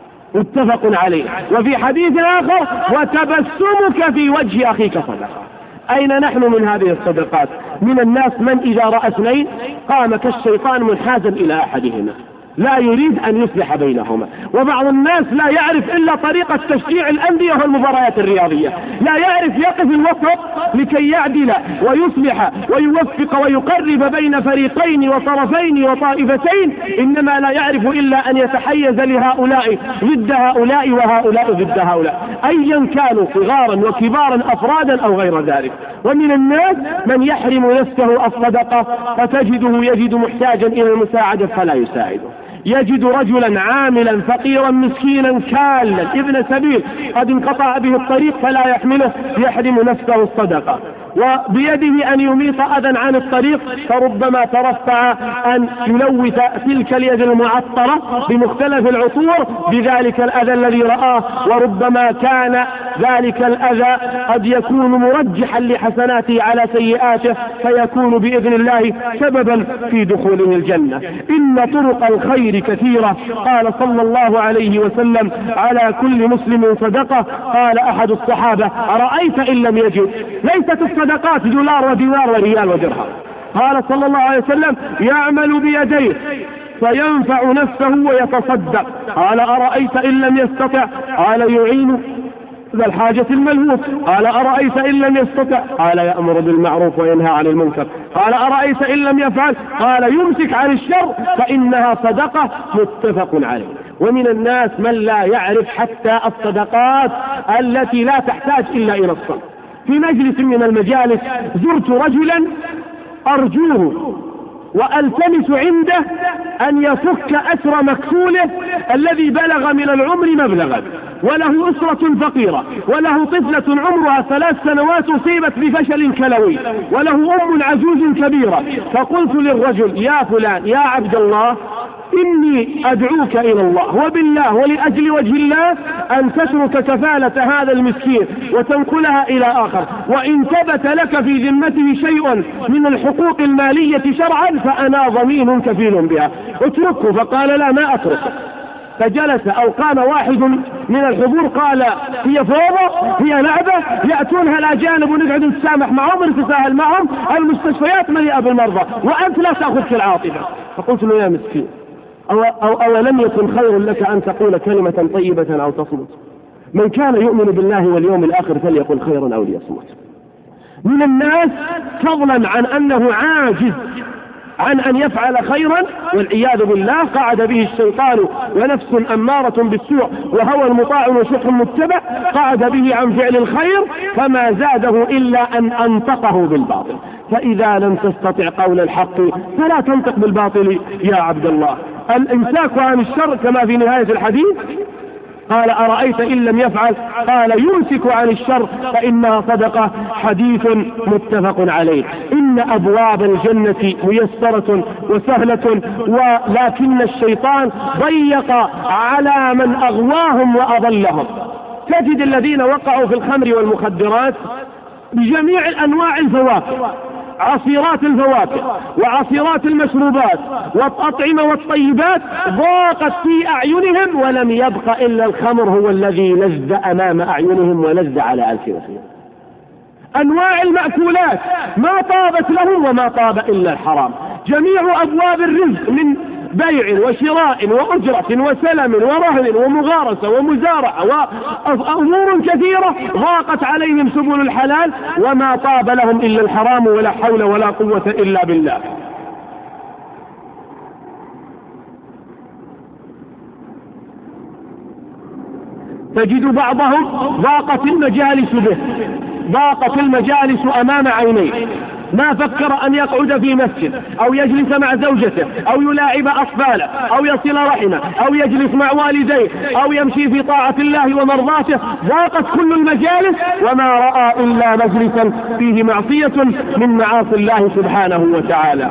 متفق عليه. وفي حديث آخر: وتبسمك في وجه أخيك صدقة. أين نحن من هذه الصدقات؟ من الناس من إذا رأى اثنين قام كالشيطان منحازا إلى أحدهما، لا يريد أن يصلح بينهما. وبعض الناس لا يعرف إلا طريقة تشجيع الأندية والمباريات الرياضية، لا يعرف يقف الوسط لكي يعدل ويصلح ويوفق ويقرب بين فريقين وطرفين وطائفتين، إنما لا يعرف إلا أن يتحيز لهؤلاء ضد هؤلاء وهؤلاء ضد هؤلاء، أيا كانوا صغارا وكبارا أفرادا أو غير ذلك. ومن الناس من يحرم نفسه الصدقة فتجده يجد محتاجا إلى المساعدة فلا يساعده، يجد رجلا عاملا فقيرا مسكينا كالا ابن سبيل قد انقطع به الطريق فلا يحمله، يحرم نفسه الصدقة، وبيده أن يميط أذى عن الطريق فربما ترفع أن يلوث تلك اليد المعطرة بمختلف العطور بذلك الأذى الذي رآه، وربما كان ذلك الأذى قد يكون مرجحا لحسناته على سيئاته فيكون بإذن الله سببا في دخوله الجنة. إن طرق الخير كثيرة، قال صلى الله عليه وسلم: على كل مسلم صدقة. قال أحد الصحابة: أرأيت إن لم يجد؟ ليست الصدقات دولار ودينار وريال ودرهم. قال صلى الله عليه وسلم: يعمل بيديه فينفع نفسه ويتصدق. قال: أرأيت إن لم يستطع؟ قال: يعين ذا الحاجة الملهوف. قال: أرأيت إن لم يستطع؟ قال: يأمر بالمعروف وينهى عن المنكر. قال: أرأيت إن لم يفعل؟ قال: يمسك عن الشر فإنها صدقة. متفق عليه. ومن الناس من لا يعرف حتى الصدقات التي لا تحتاج إلا إلى الصلاة. في مجلس من المجالس زرت رجلا أرجوه وألتمس عنده أن يفك أسر مكفوله الذي بلغ من العمر مبلغا، وله أسرة فقيرة، وله طفلة عمرها 3 سنوات أصيبت بفشل كلوي، وله أم عجوز كبيرة. فقلت للرجل: يا فلان، يا عبد الله، إني أدعوك إلى الله وبالله ولأجل وجه الله أن تترك كفالة هذا المسكين وتنقلها إلى آخر، وإن ثبت لك في ذمته شيء من الحقوق المالية شرعا فأنا ضمين كفيل بها، اتركه. فقال: لا، ما أتركه. فجلس أو قام واحد من الحضور قال: هي فوضى، هي لعبة، يأتونها الأجانب ونقعد نتسامح معهم ونتساهل معهم، المستشفيات مليئة بالمرضى وأنت لا تأخذ العاطفة. فقلت له: يا مسكين، أو لم يكن خير لك أن تقول كلمة طيبة أو تصمت؟ من كان يؤمن بالله واليوم الآخر فليقل خيرا أو ليصمت. من الناس فضلا عن أنه عاجز عن أن يفعل خيرا والعياذ بالله قعد به الشيطان ونفس أمارة بالسوء وهوى المطاع وشح متبع، قعد به عن فعل الخير فما زاده إلا أن أنطقه بالباطل. فإذا لم تستطع قول الحق فلا تنطق بالباطل يا عبد الله. الإمساك عن الشر كما في نهاية الحديث. قال: أرأيت إن لم يفعل؟ قال: يمسك عن الشر فإنها صدقة. حديث متفق عليه. إن أبواب الجنة ميسرة وسهلة، ولكن الشيطان ضيق على من أغواهم وأضلهم. تجد الذين وقعوا في الخمر والمخدرات بجميع أنواع الفواكه، عصيرات الفواكه وعصيرات المشروبات والأطعمة والطيبات، ضاقت في أعينهم ولم يبق إلا الخمر هو الذي لذ أمام أعينهم ولذ على ألسنتهم. أنواع المأكولات ما طابت لهم وما طاب إلا الحرام. جميع أبواب الرزق من بيع وشراء وأجرة وسلم ورهن ومغارسة ومزارعة وأمور كثيرة ضاقت عليهم سبل الحلال وما طاب لهم إلا الحرام، ولا حول ولا قوة إلا بالله. تجد بعضهم ضاقت المجالس به، ضاقت المجالس أمام عينيه، ما فكر أن يقعد في مسجد أو يجلس مع زوجته أو يلاعب أطفاله أو يصل رحمه أو يجلس مع والديه أو يمشي في طاعة الله ومرضاته. ضاقت كل المجالس وما رأى إلا مجلسا فيه معصية من معاصي الله سبحانه وتعالى.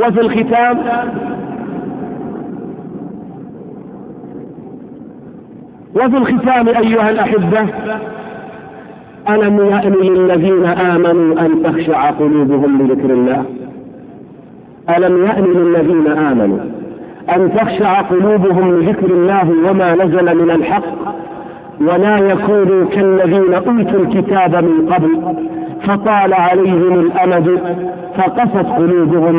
وفي الختام أيها الأحبة، ألم يأن للذين آمنوا أن تخشع قلوبهم لذكر الله؟ ألم يأن للذين آمنوا أن تخشع قلوبهم لذكر الله وما نزل من الحق، ولا يكونوا كالذين أوتوا الكتاب من قبل فطال عليهم الأمد فقست قلوبهم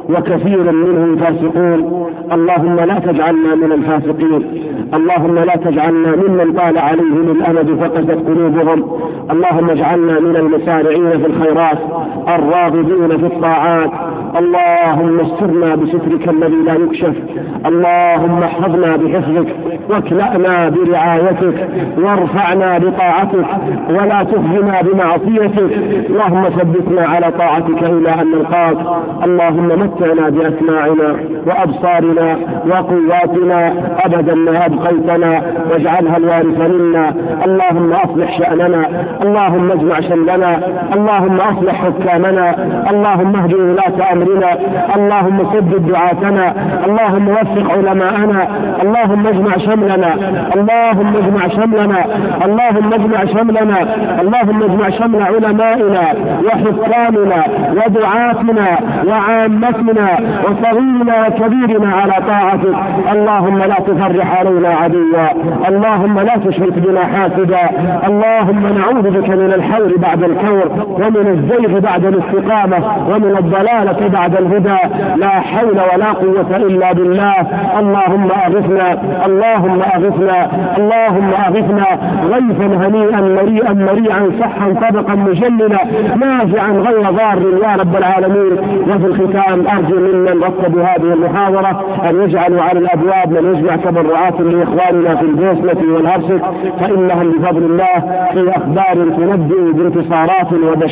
وكثير منهم فاسقون. اللهم لا تجعلنا من الفاسقين، اللهم لا تجعلنا ممن طال عليهم الأمد فقست قلوبهم. اللهم اجعلنا من المسارعين في الخيرات الراغبين في الطاعات. اللهم استرنا بسترك الذي لا يكشف. اللهم احفظنا بحفظك واكلأنا برعايتك وارفعنا بطاعتك ولا تخزنا بمعصيتك. اللهم ثبتنا على طاعتك إلى أن نلقاك. اللهم متعنا بأسماعنا وأبصارنا وقواتنا أبدا ما أبقيتنا واجعلها الوارث منا. اللهم أصلح شأننا، اللهم اجمع شملنا، اللهم أصلح حكامنا، اللهم اهد ولاة أمرنا، اللهم سدد دعاتنا، اللهم وفق علماءنا، اللهم اجمع شملنا، اللهم اجمع شملنا، اللهم اجمع شملنا، اللهم اجمع شمل علمائنا وحكامنا ودعاتنا وعامتنا وصغيرنا وكبيرنا على طاعتك. اللهم لا تفرح علينا عدوا، اللهم لا تشرك بنا حاسدا. اللهم نعوذ بك من الحور بعد الكور ومن الزيغ بعد الاستقامة ومن الضلالة بعد الهدى. لا حول ولا قوة إلا بالله. اللهم أغثنا، اللهم أغثنا، اللهم أغثنا غيثا هنيئا مريئا مريعا صحا طبقا مجللا نافعا غير ضار يا رب العالمين. وفي الختام أرجو ممن رتبوا هذه المحاضرة أن يجعلوا على الأبواب من يجمع تبرعات لإخواننا في البوسنة والهرسك، فإنهم بفضل الله في أخبار تنبئ بانتصارات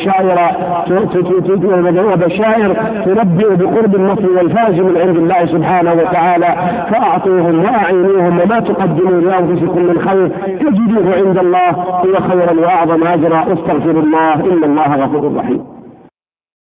وبشائر تنبئ بقرب النصر والفوز من عند الله سبحانه وتعالى. فأعطوهم وأعينوهم وما تقدموا لأنفسكم من خير تجدوه عند الله هو خيرا وأعظم أجرا. استغفر الله إن الله غفور رحيم.